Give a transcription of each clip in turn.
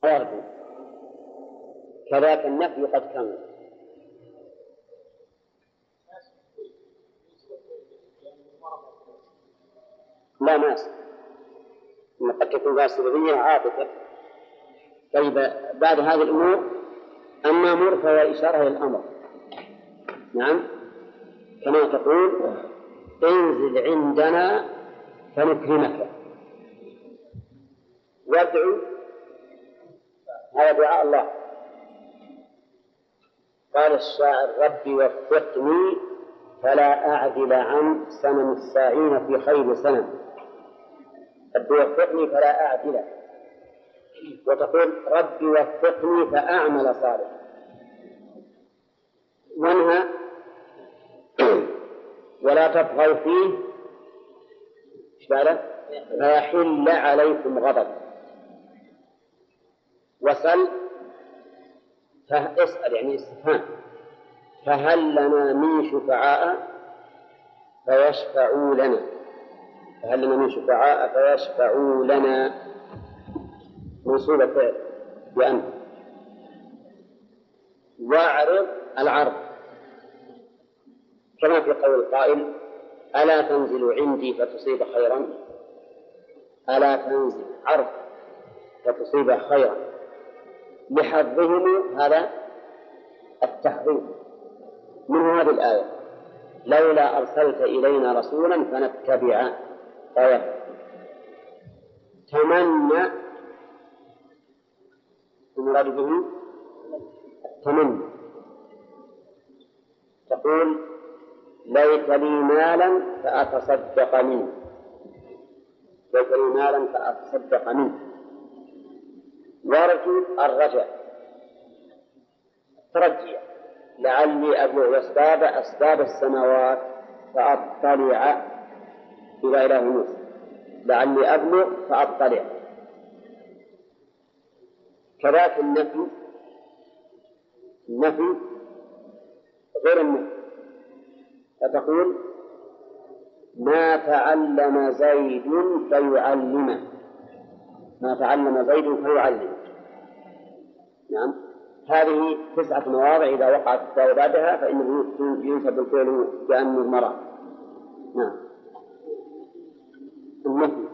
وارد كذاك النفي قد كمل. لا ماس قد تكون ذات سببية عاطفة. طيب بعد هذه الأمور أما أمور فهو إشارة للأمر. نعم كما تقول انزل عندنا فنكرمك وادعو، هذا دعاء الله. قال الشاعر ربي وفقني فلا أعدل عن سنن الساعين في خير سنن. ربي وفقني فلا أعدل، وتقول ربي وفقني فأعمل صالحا. وانهى ولا تطغوا فيه فيحل عليكم غضب. وسل اسأل يعني استفهام، فهل لنا من شفعاء فيشفعوا لنا. فهل لنا من شفعاء فيشفعوا لنا منصوبة بأن. واعرض العرض كما في قول القائل ألا تنزل عندي فتصيب خيرا. ألا تنزل عرض فتصيب خيرا لحظهم هذا التحظيم. من هذه الآية لولا أرسلت إلينا رسولا فنتبع آية. تمنى المراد به التمني. تقول ليت لي مالا فأتصدق منه. ليت لي مالا فأتصدق منه. وارجو الرجاء ترجي لعلي أبلغ أسباب السماوات فأطلع إلى إله موسى. لعلي أبلغ فأطلع. كذلك النفي غير النفي. فتقول ما تعلم زيد فيعلمه. ما تعلم زيد فيعلمه. نعم هذه 9 مواضع إذا وقعت التاء بعدها فإنه ينسب الفعل بأن المرأة. نعم النفي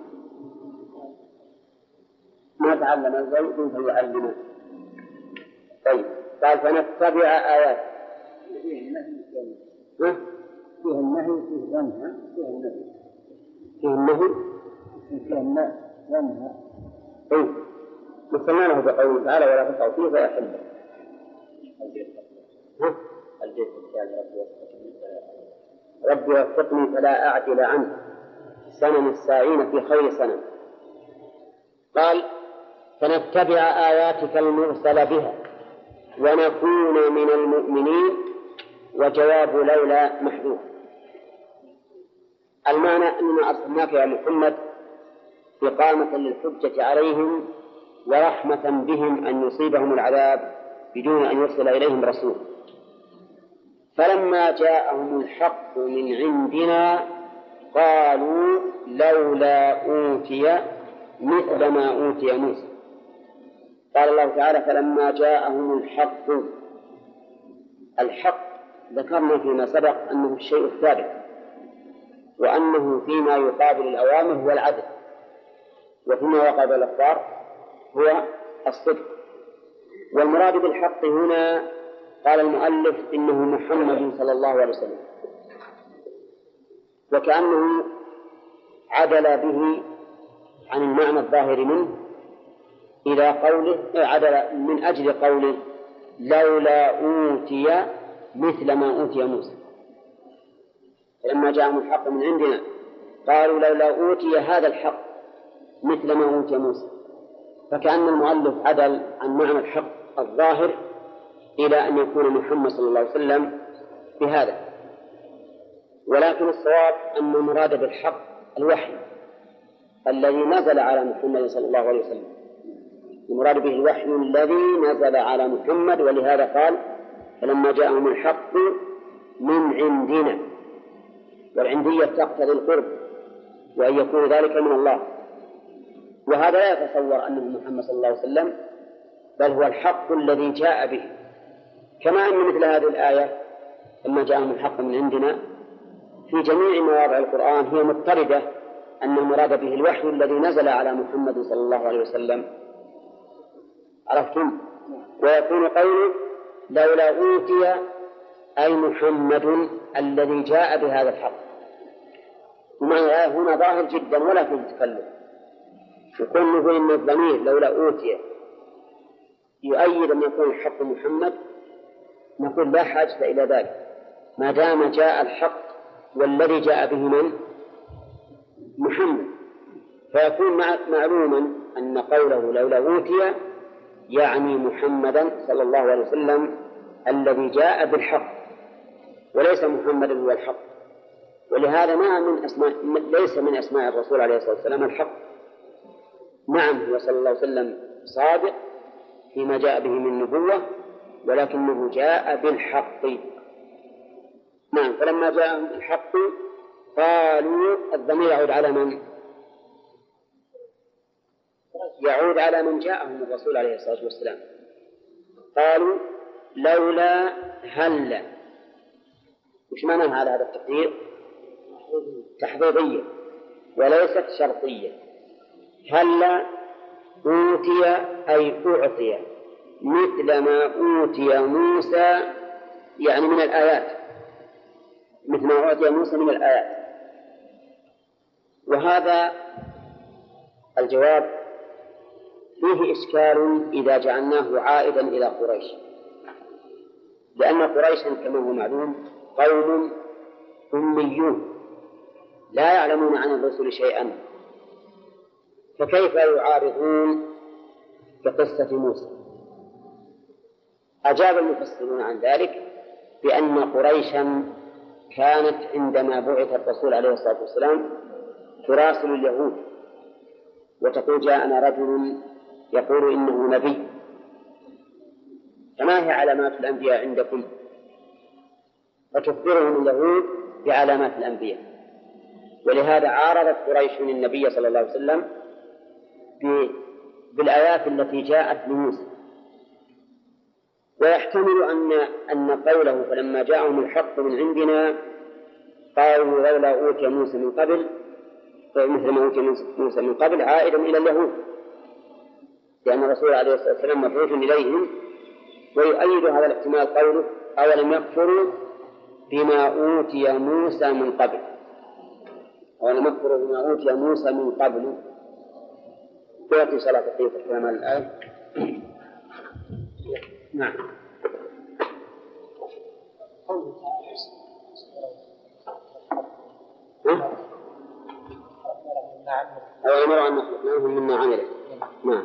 ما تعلم زيد فيعلمه. طيب قال فنتبع آيات. فيه النهي فيه ينهى فيه النهي ينهى. طيب مثلنا له بقوله تعالى ولا تقعوا فيه فيحل. الجيش الثاني ربي وفقني فلا أعدل عنه سنن الساعين في خير سنن. قال فنتبع آياتك المرسل بها ونكون من المؤمنين. وجواب لولا محذوف. المعنى أننا أرسلناك يا محمد إقامة للحجة عليهم ورحمة بهم أن يصيبهم العذاب بدون أن يرسل إليهم رسول. فلما جاءهم الحق من عندنا قالوا لولا أوتي مثل ما أوتي موسى. قال الله تعالى فلما جاءهم الحق ذكرنا فيما سبق أنه الشيء الثابت، وأنه فيما يقابل الأوامر هو العدل، وفيما يقابل الأخبار هو الصدق. والمراد بالحق هنا قال المؤلف إنه محمد صلى الله عليه وسلم، وكأنه عدل به عن المعنى الظاهر منه إلى قوله عدل من أجل قوله لولا أوتي مثل ما أوتي موسى. فلما جاءهم الحق من عندنا قالوا لولا أوتي هذا الحق مثل ما أوتي موسى. فكأن المؤلف عدل عن معنى الحق الظاهر إلى أن يكون محمد صلى الله عليه وسلم بهذا. ولكن الصواب أن المراد بالحق الوحي الذي نزل على محمد صلى الله عليه وسلم. المراد به الوحي الذي نزل على محمد، ولهذا قال فلما جاءهم الحق من عندنا. والعندية تقتضي القرب وأن يكون ذلك من الله. وهذا لا يتصور أنه محمد صلى الله عليه وسلم بل هو الحق الذي جاء به. كما أن مثل هذه الآية لما جاءهم الحق من عندنا في جميع مواضع القرآن هي مضطردة أن المراد به الوحي الذي نزل على محمد صلى الله عليه وسلم. عرفتم؟ ويكون قوله لولا أوتي أي محمد الذي جاء بهذا الحق. ومعنى الآية هنا ظاهر جدا ولا فيه تكلف. يكون نقول إن الضمير لولا أوتي يؤيد أن يكون الحق محمد، نقول لا حاجة إلى ذلك ما دام جاء الحق والذي جاء به من محمد، فيكون معلوما أن قوله لولا أوتي يعني محمدا صلى الله عليه وسلم الذي جاء بالحق وليس محمد هو الحق. ولهذا ما من ليس من أسماء الرسول عليه الصلاة والسلام الحق. نعم هو صلى الله عليه وسلم صادق فيما جاء به من نبوة ولكنه جاء بالحق. نعم فلما جاء الحق قالوا الضمير يعود على من؟ يعود على من جاءهم الرسول عليه الصلاة والسلام. قالوا لولا هلا. وش معنى هذا التقدير؟ تحضيضية وليست شرطية. هلا أوتي أي أعطي مثل ما أوتي موسى يعني من الآيات، مثل ما أوتي موسى من الآيات. وهذا الجواب فيه إشكال إذا جعلناه عائدا إلى قريش، لأن قريشا كما هو معلوم قوم أميون لا يعلمون عن الرسل شيئا، فكيف يعارضون بقصة موسى؟ أجاب المفسرون عن ذلك بأن قريشا كانت عندما بعث الرسول عليه الصلاة والسلام تراسل اليهود وتقول جاءنا رجل يقول إنه نبي، فما هي علامات الأنبياء عندكم؟ فتخبرهم اليهود بعلامات الأنبياء. ولهذا عارضت قريش النبي صلى الله عليه وسلم بالآيات التي جاءت لموسى. ويحتمل أن قوله فلما جاءهم الحق من عندنا قالوا لولا أوتي موسى من قبل مثل ما أوتي موسى من قبل عائدا إلى اليهود، لأن الرسول عليه الصلاة والسلام مبعوث إليهم. ويؤيد هذا الاحتمال قوله أولم يكفروا بما أوتي موسى من قبل، أولم يكفروا بما أوتي موسى من قبل. يأتي صلاة القيامة كما الآية. نعم. أو أمر أن نخلقناهم مما عمله. نعم.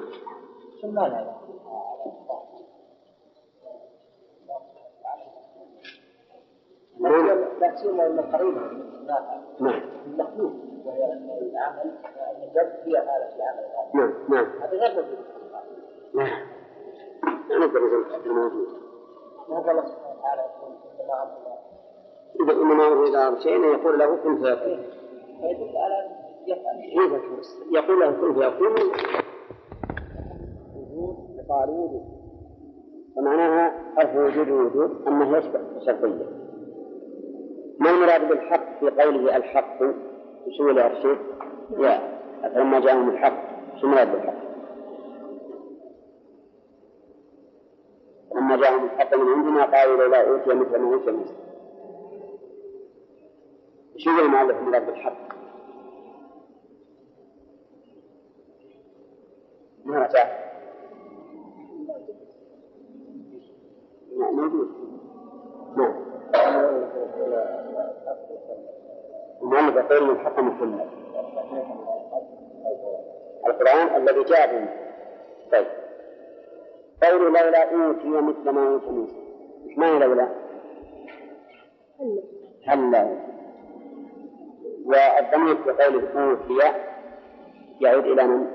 لا سيما أن قريبا نعم. المخلوق وهي العمل أن الجد هي حالة العمل. نعم نعم. هذا غير موجود. نعم. لا نقدر نقول موجود. ما هو الله سبحانه وتعالى يقول إنما أمر إذا إنما أمر إلى شيء يقول له كن فيكون. فيدل على يقول له كن فيكون. وجود قالوا وجود. ومعناها حرف وجود وجود أنه يشبه شرطية. ما المراد بالحق في قوله الحق؟ شو اللي أرشد؟ يا فلما جاءهم الحق شو المراد بالحق؟ لما جاءهم الحق من عندنا قالوا لولا أوتي مثل ما أوتي موسى. شو المراد بالحق؟ ما رجع موجود. نعم. المؤلف يقول الحق محمد القرآن الذي جاء به. طيب قول لولا أوتي مثل ما أوتي موسى، إيش معنى لولا؟ هلا. والضمير في قوله أوتي يعود إلى من؟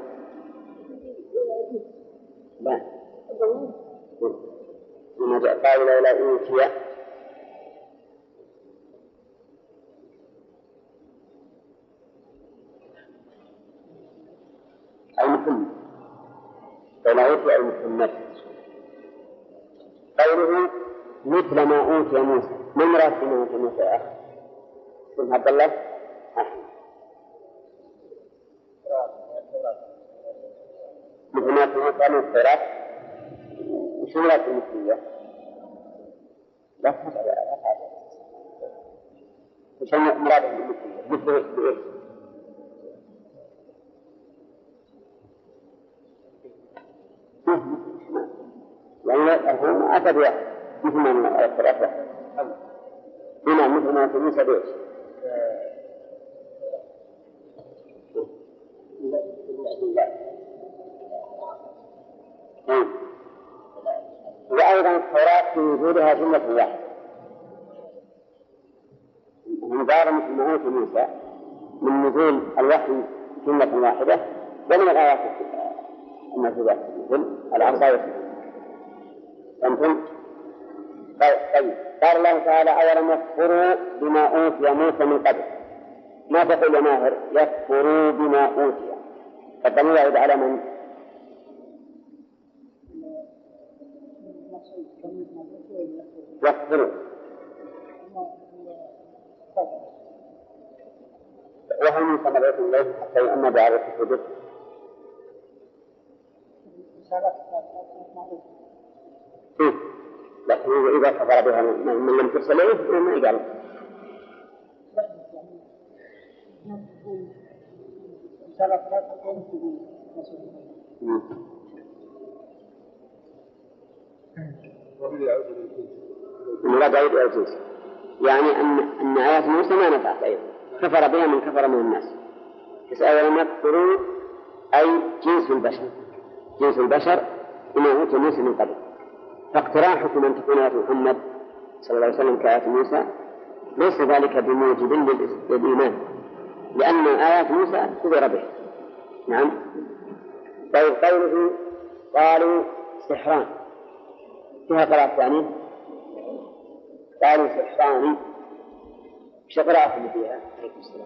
لا. لما جاء قال لولا أوتي أي محمد، لولا أوتي أي محمد. قوله مثل ما أوتي موسى، ما المراد بما أوتي موسى يا أخي؟ ابن عبد الله أحمد. مثل ما أوتي موسى من التوراة، وش المراد بالمثلية؟ لا تفعل. وش المراد بالمثلية؟ مثل بإيش؟ يعني الحين أتى بواحد مثل ما التوراة هنا مثل ما أوتي موسى بإيش؟ وأيضا التوراة في وجودها جملة واحدة، المدار مثل ما أوتي موسى من نزول الوحي جملة واحدة، ومن الآيات الموجودة مثل العصا. فهمتم؟ طيب قال الله تعالى أولم يكفروا بما أوتي موسى من قبل. ما تقول يا ماهر؟ يكفروا بما أوتي، فالضمير يعود على من؟ يكفروا، وهل من ثمرات الله حتى يؤمن بعرف الحدود؟ لكن إذا كفر بها من لم ترسل إليه ما يقال. المراد عيد الجنس، يعني أن آيات موسى ما نفعت أيضا، كفر بها من كفر من الناس. أولم يكفروا أي جنس البشر بما أوتي موسى من قبل. فاقتراحكم أن تكون آيات محمد صلى الله عليه وسلم كآيات موسى ليس ذلك بموجب للإيمان، لأن آيات موسى كفر بها. نعم. طيب قوله قالوا سحران فيها قراءة ثانية، قالوا سحران، ايش قراءة اللي فيها؟ عليكم السلام.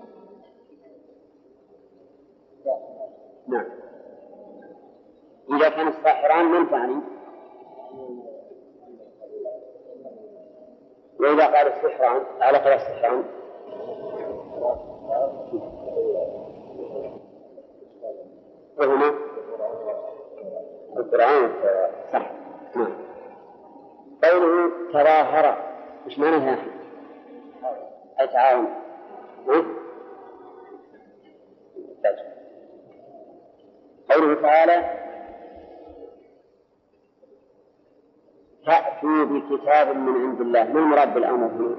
نعم. إذا كان الساحران من ثاني، وإذا قال السحران على قراءة السحران وهما القرآن صح. نعم. قوله تظاهر مش معناها أي تعاون؟ قوله تعالى فأتوا بكتاب من عند الله، ما المراد بالأمر هنا؟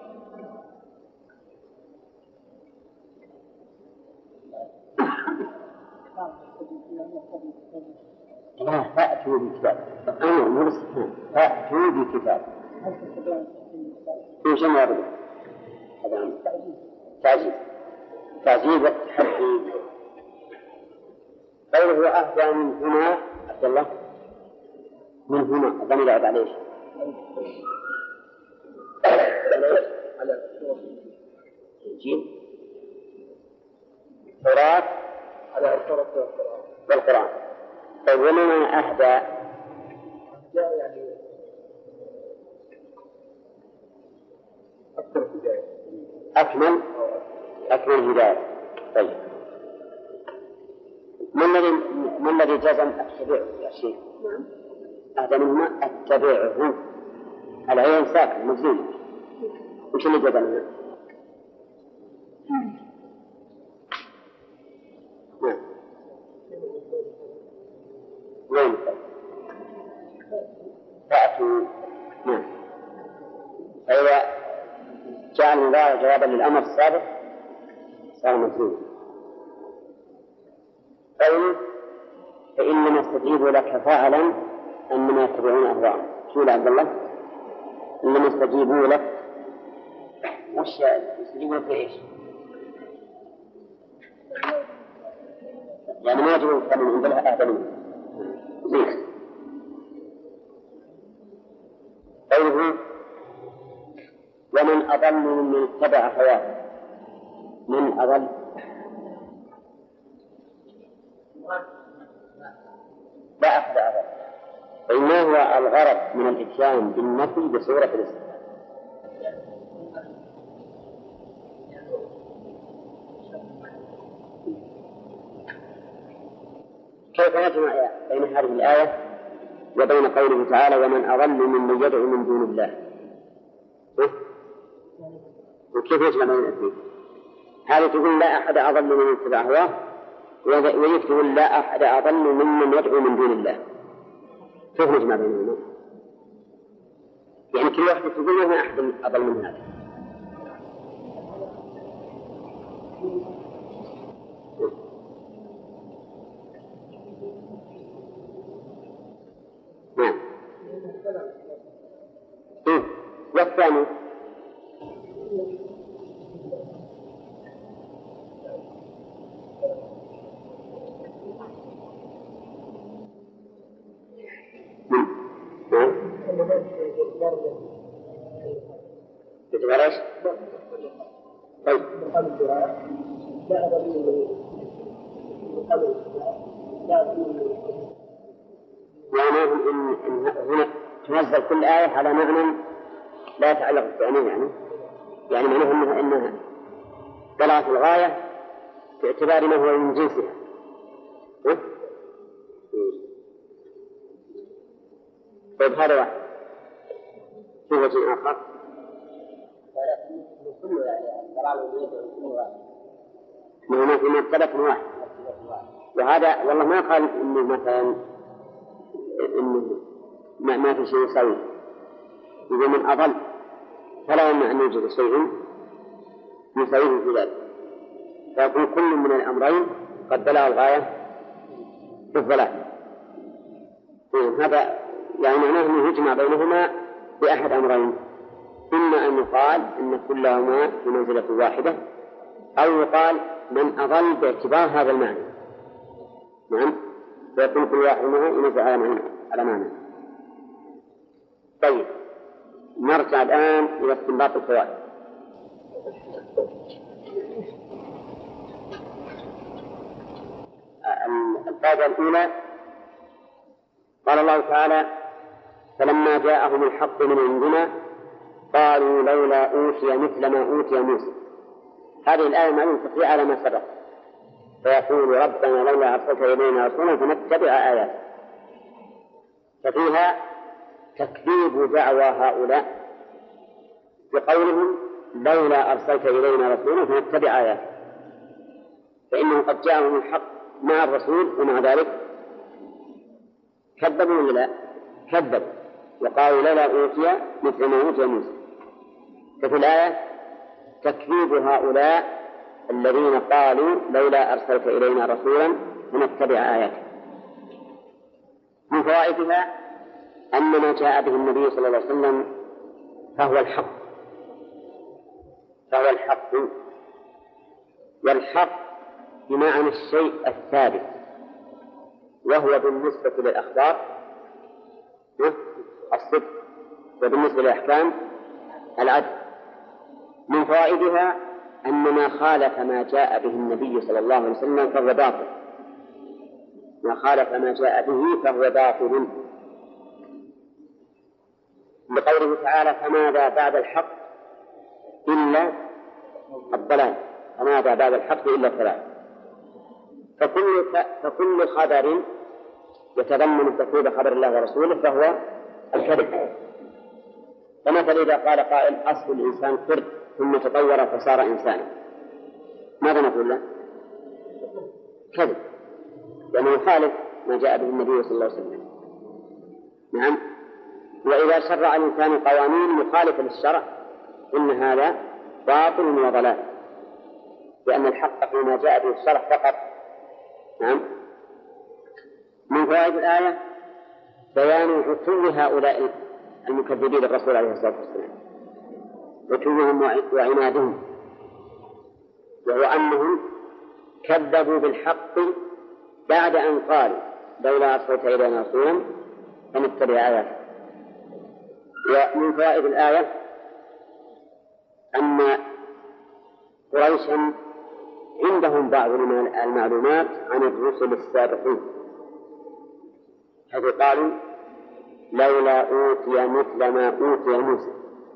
لا، فأتوا بكتاب أمر مو باستثناء، فأتوا بكتاب إيش المراد؟ هذا تعجيز والتحدي. قوله أهدى من هنا عبد الله، من هنا الضمير يعود عليه على الإنجيل التوراة على التوراة والقرآن. طيب ومن أهدى؟ يعني أكثر هداية، أكمل هداية. طيب ما الذي جزم أتبعه يا شيخ؟ أهدى منهما أتبعه، العين ساكن مجزوم، وش اللي جزمها؟ نعم. فأتوا. نعم. فإذا جاء المضارع جوابا للأمر السابق صار مجزوما. قوله فإنما استجيبوا لك فعلا أنما يتبعون أهواءهم. شو عبد الله؟ إنما استجيبوا لك، وش يستجيبوا لك إيش؟ يعني ما يجب أن من عندها أهدى منه. قوله ومن أضل ممن اتبع هواه، من أضل؟ لا أحد أضل. ما هو الغرض من الإتيان بالنفي بصورة الاستفهام؟ كيف نجمع بين هذه الآية وبين قوله تعالى ومن أضل ممن يدعو من دون الله؟ وكيف نجمع بين الاثنين؟ هذه تقول لا أحد أضل ممن اتبع هواه، وهي تقول لا أحد أضل ممن يدعو من دون الله. كيف نجمع بينهما؟ يعني كل واحدة تقول ما أحد أضل من هذا. نعم. والثاني تتغرش؟ طيب. يعني إن هنا تنزل كل آية على معنى لا يتعلق بالتأمين، يعني معناه إنها بلغت الغاية باعتبار ما هو من جنسها. طيب هذا واحد. في وجه آخر كله يعني ضلال اليد كله واحد. ما في مرتبة واحد. وهذا والله ما قال إنه مثلا إنه ما في شيء يسوي. إذا من أضل فلا يمنع أن يوجد شيء يسويه في ذلك، فيكون كل من الأمرين قد بلغ الغاية في الضلال. هذا يعني معناه أنه يجمع بينهما بأحد أمرين: إما أن يقال إن كلهما في منزلة واحدة، أو يقال من أضل باعتبار هذا المعنى. نعم، فيكون كل واحد منها ينزل على معنى. طيب، نرجع الآن إلى استنباط الفوائد. الفائدة الأولى: قال الله تعالى: فلما جاءهم الحق من عندنا قالوا لولا أوتي مثل ما أوتي موسى. هذه الآية معلومة تقرير على ما سبق، فيقول ربنا لولا أرسلت إلينا رسولا فنتبع آياته، ففيها تكذيب دعوى هؤلاء بقولهم لولا أرسلت إلينا رسولا فنتبع آياته، فإنه قد جاءهم الحق مع الرسول ومع ذلك كذبوا ولا لا؟ كذبوا وقالوا لولا أوتي مثل ما أوتي موسى. ففي الآية تكذيب هؤلاء الذين قالوا لولا أرسلت إلينا رسولا فنتبع آياته. من فوائدها أن ما جاء به النبي صلى الله عليه وسلم فهو الحق، والحق بمعنى الشيء الثابت، وهو بالنسبة للأخبار الصدق، وبالنسبة للأحكام العدل. من فوائدها أن ما خالف ما جاء به النبي صلى الله عليه وسلم فهو باطل، ما خالف ما جاء به فهو باطل، لقوله تعالى: فماذا بعد الحق إلا الضلال، فماذا بعد الحق إلا الضلال. فكل خبر يتضمن تكذيب خبر الله ورسوله فهو الكذب. فمثل إذا قال قائل: أصل الإنسان قرد ثم تطور فصار إنسانا، ماذا نقول له؟ كذب، لأنه يخالف ما جاء به النبي صلى الله عليه وسلم. نعم. وإذا شرع الإنسان قوانين مخالفة للشرع إن هذا باطل وضلال، لأن الحق فيما جاء به الشرع فقط. نعم. من فوائد الآية بيان عتو هؤلاء المكذبين للرسول عليه الصلاة والسلام، عتوهم وعنادهم، وهو أنهم كذبوا بالحق بعد أن قالوا لولا أرسلت إلينا رسولا فنتبع آياته. ومن فوائد الآية أن قريشا عندهم بعض المعلومات عن الرسل السابقين، حيث قالوا لولا أوتي مثل ما أوتي موسى.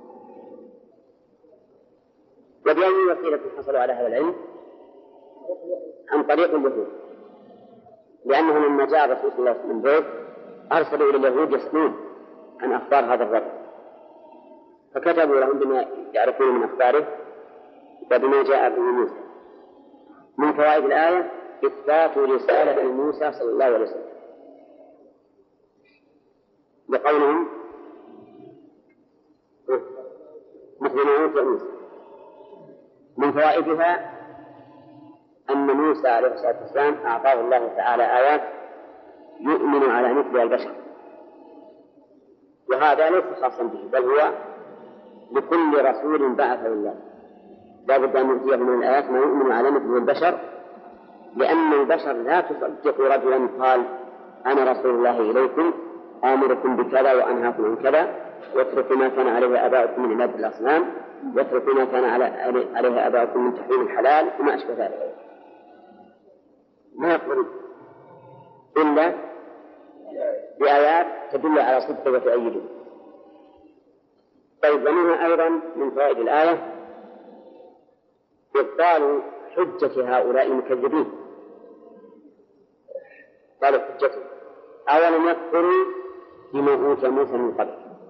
وبأي وسيلة حصلوا على هذا العلم؟ عن طريق اليهود، لأنه لما جاء الرسول صلى الله عليه وسلم بيت أرسلوا إلى اليهود يسألون عن أخبار هذا الرجل، فكتبوا لهم بما يعرفون من أخباره وبما جاء به موسى. من فوائد الآية إثبات رسالة موسى صلى الله عليه وسلم بقولهم مثل ما أوتي موسى. من فوائدها أن موسى عليه الصلاة والسلام أعطاه الله تعالى آيات يؤمن على مثل البشر، وهذا ليس خاصا به بل هو لكل رسول بعثه الله لا بد أن يؤتيه من الآيات ما يؤمن على مثل البشر، لأن البشر لا تصدق رجلا قال أنا رسول الله إليكم آمركم بكذا وأنهاكم عن كذا واتركوا ما كان عليه آباؤكم من عبادة الأصنام واتركوا ما كان عليه آباؤكم من تحريم الحلال وما أشبه ذلك. ما يقبل إلا بآيات تدل على صدقه وتؤيده. طيب، ومنها أيضا من فوائد الآية إبطال حجة هؤلاء المكذبين. قالوا حجته أولم يكفروا بما أوتي موسى من قبل.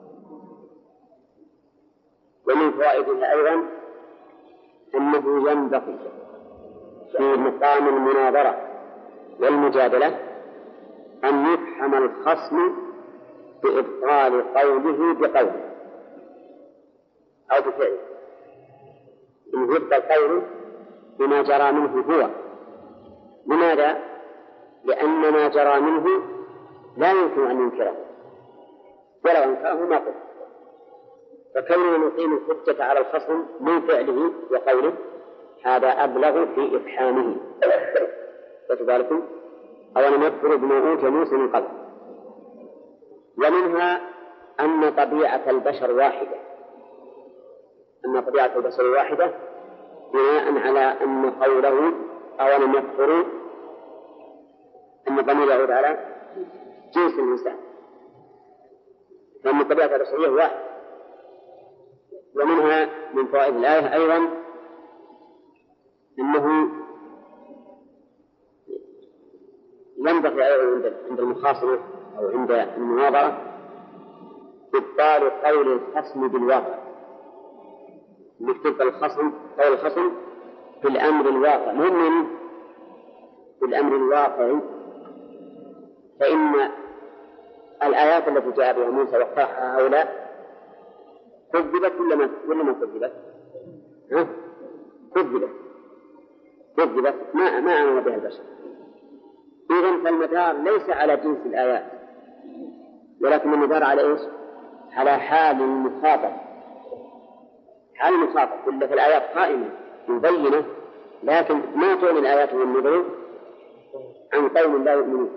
ومن فوائدها أيضا أنه ينبغي في مقام المناظرة والمجادلة أن يفهم الخصم بإبطال قوله بقوله أو بفعله، إن يبطل قوله بما جرى منه هو. لماذا؟ لأن ما جرى منه لا يمكن أن ينكره، ولو أنكره ما قل. فكوننا نقيم الحجة على الخصم من فعله وقوله هذا أبلغ في إفحامه. فتباركم أولا يكفر بما أوتي موسى من قبل. ومنها أن طبيعة البشر واحدة، بناء على أن قوله أولم يكفروا أن الضمير يعود على جنس الإنسان، فإن الطبيعة البشرية واحدة. ومنها من فوائد الآية أيضا أنه ينبغي أيضا عند المخاصمة أو عند المناظرة إبطال قول الخصم بالواقع، قول الخصم في الأمر الواقع مهم في الأمر الواقعي. فإن الآيات التي جاء بها موسى واقترحها هؤلاء كذبت ولا ما كذبت؟ كذبت ما آمن بها البشر. إذن فالمدار ليس على جنس الآيات، ولكن المدار على إيش؟ على حال المخاطب. حال المخاطب كل في الآيات قائمة مبينة، لكن ما تعني الآيات والنذر عن قوم لا يؤمنون.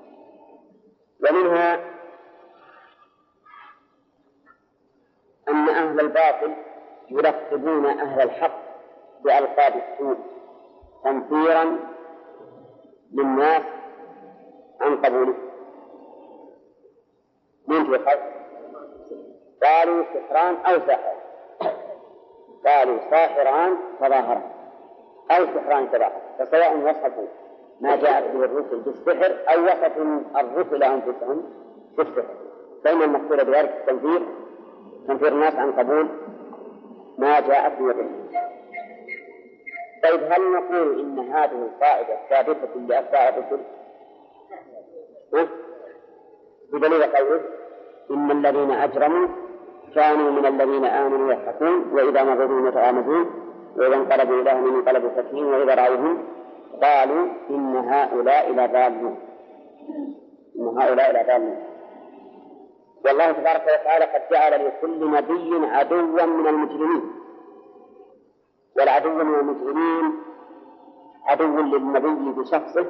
ومنها أن أهل الباطل يلقبون أهل الحق بألقاب السوء تنفيرا للناس عن قبوله. من في الحق قالوا سحران أو ساحر، قالوا ساحران تظاهرا أو سحران تظاهرا، فسواء وصفوا ما جاءت به الرسل بالسحر أو وصفوا الرسل أنفسهم بالسحر، فإن المقصود بذلك تنفير الناس عن قبول ما جاءت به الرسل. طيب، هل نقول إن هذه القاعدة ثابتة لأتباع الرسل؟ بدليل قوله إن الذين أجرموا كانوا من الذين آمنوا يضحكون وإذا مروا بهم يتغامزون وإذا انقلبوا إلى أهلهم انقلبوا فكهين وإذا رأوهم قالوا إن هؤلاء لضالون. والله تبارك وتعالى قد جعل لكل نبي عدوا من المجرمين، والعدو من المجرمين عدو للنبي بشخصه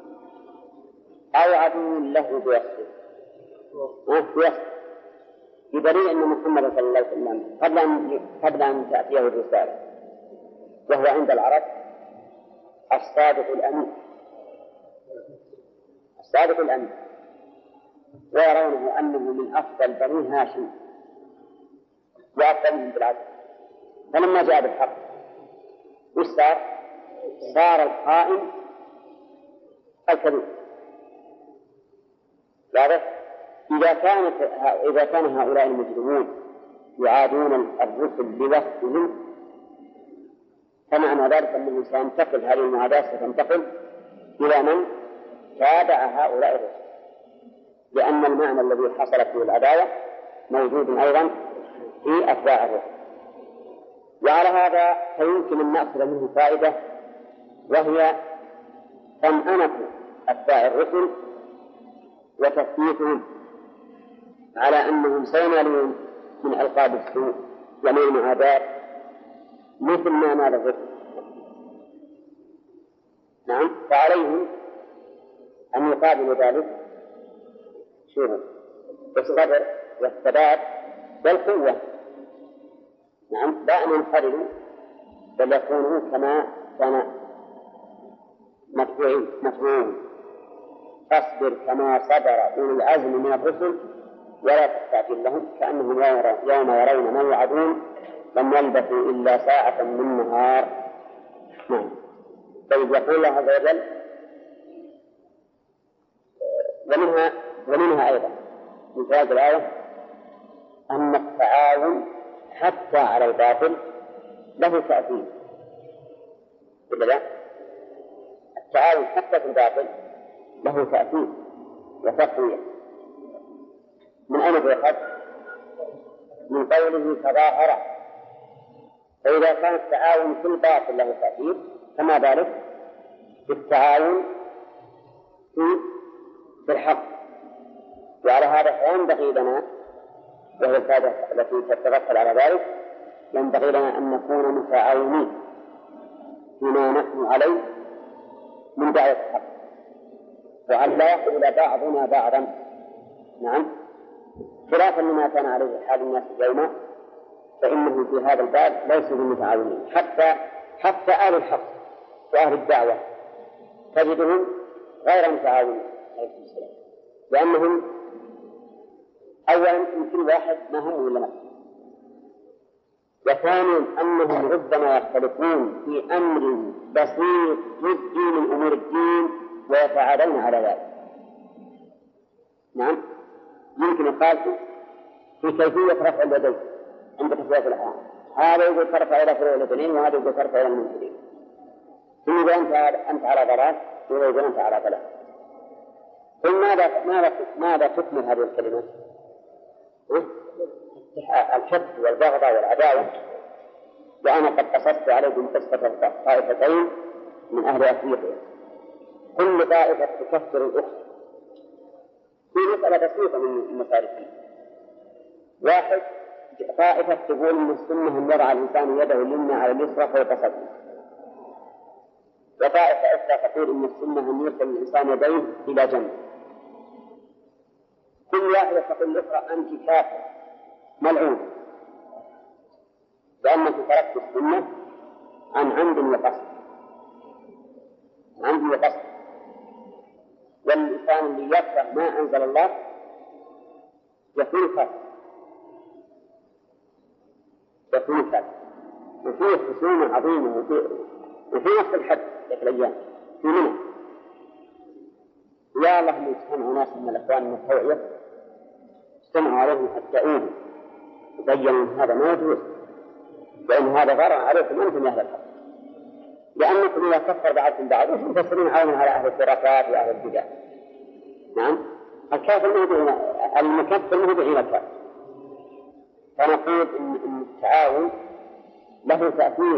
أو عدو له بوصفه. بدليل أن محمد صلى الله عليه وسلم قبل أن تأتيه الرسالة وهو عند العرب الصادق الأمين، ويرونه أنه من أفضل بني هاشم وأفضلهم بالعدل. فلما جاء بالحق وش صار؟ صار القائم الكبير. واضح؟ إذا كان هؤلاء المجرمون يعادون الرسل بوصفهم، فمعنى ذلك أنه سينتقل هذه المعاداة ستنتقل إلى من تابع هؤلاء الرسل، لأن المعنى الذي حصل فيه العداوة موجود أيضا في أتباع الرسل. وعلى هذا فيمكن أن نأخذ منه فائدة، وهي طمأنة أتباع الرسل وتثبيتهم على أنهم سينالون من ألقاب السوء ومن المعاداة مثل ما نال الرسل. نعم، فعليهم أن يقابلوا ذلك بالصبر والثبات والقوة. نعم، لا أن ينفردوا بل يكونوا كما كان مدفوعين. فاصبر كما صبر أولي العزم من الرسل ولا تستعجل لهم كأنهم يوم يرون ما يوعدون لم يلبثوا إلا ساعة من نهار. نعم. طيب، يقول الله عز وجل: ومنها أيضا من فوائد الآية أن التعاون حتى على الباطل له تأثير. ولا لا؟ التعاون حتى في الباطل له تأثير وتقوية. من أين تؤخذ؟ من قوله تظاهر. فإذا كان التعاون في الباطل له تأثير، فما بالك بالتعاون في الحق. وعلى هذا فينبغي لنا، وهي الفائدة التي تترتب على ذلك، ينبغي لنا أن نكون متعاونين فيما نحن عليه من دعوة الحق، وأن لا يقبل بعضنا بعضا. نعم، خلافا لما كان عليه حال الناس اليوم، فإنه في هذا الباب ليسوا بمتعاونين. حتى أهل الحق وأهل الدعوة تجدهم غير متعاونين، لأنهم أولا يمكن واحد ما هم إلا نفسه، وثانيا أنهم ربما يختلفون في أمر بسيط جزئي من أمور الدين ويتعادلون على ذلك. نعم، يمكن يخالفوا في كيفية رفع اليدين عند تسوية الأحوال، هذا يقول ترفع إلى فروع اليدين وهذا يقول ترفع إلى المنكرين، ثم يقول أنت على ضلال وهو يقول أنت على ضلال. ثم ماذا تكمل هذه الكلمة؟ الحقد والبغضاء والعداوة. وأنا قد قصصت عليكم قصة طائفتين من أهل أفريقيا، كل طائفة تكفر الأخرى في مسألة بسيطة من المسائل الدين. واحد طائفة تقول إن السنة أن يضع الإنسان يده اليمنى على اليسرى فوق صدره، وطائفة أخرى تقول إن السنة أن يرسل الإنسان يديه إلى جنب. كل واحدة تقول الأخرى أنت كافر ملعون لأنك تركت السنة عن عمد وقصد. والإنسان اللي يكره ما أنزل الله يكون كافر. وفيه خصومة عظيمة وفي نفس الحد ذلك الأيام في منى. يا الله من يجتمعوا ناس من الأخوان من التوعية اجتمعوا عليهم حتى أوهم وبينوا هذا ما يجوز، لأن هذا ضرر عليكم أنتم أهل الحق، لأنكم إذا كفر بعضكم بعض تفسرون عونا على أهل الخرافات وأهل البدع. نعم، الكافر المكفر مهدي إلى الكافر. فنقول إن التعاون له تأثير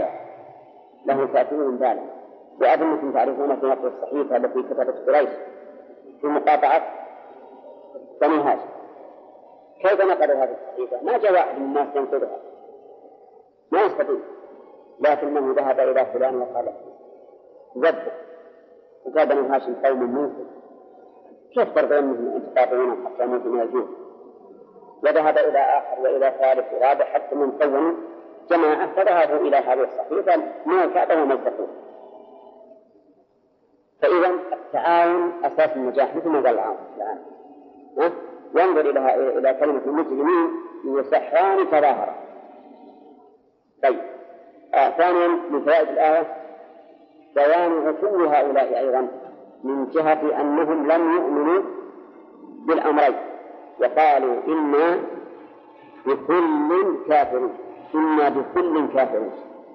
بالغ، وأظنكم تعرفون في نقل الصحيفة التي كتبت قريش في مقاطعة بني هاشم. كيف نقلوا هذه الصحيفة؟ ما جاء واحد من الناس ينقلها، ما يستطيع، لكنه ذهب إلى فلان وقال ذبح وقال بني هاشم قوم منكم، كيف ترضون أنهم تقاطعونهم حتى يموتوا من الجوع؟ وذهب إلى آخر وإلى ثالث ورابع حتى من كونوا جماعة فذهبوا إلى هذه الصحيفة من الكعبة ومزقوه. فإذا التعاون أساس النجاح مثل ما قال الآن. وانظر إلى كلمة المجرمين يسحران تظاهرا. طيب ثانيا من فوائد الآية بيان عتو هؤلاء أيضا من جهة أنهم لم يؤمنوا بالأمرين وقالوا إنا بكل كافرون، إنا بكل كافرون.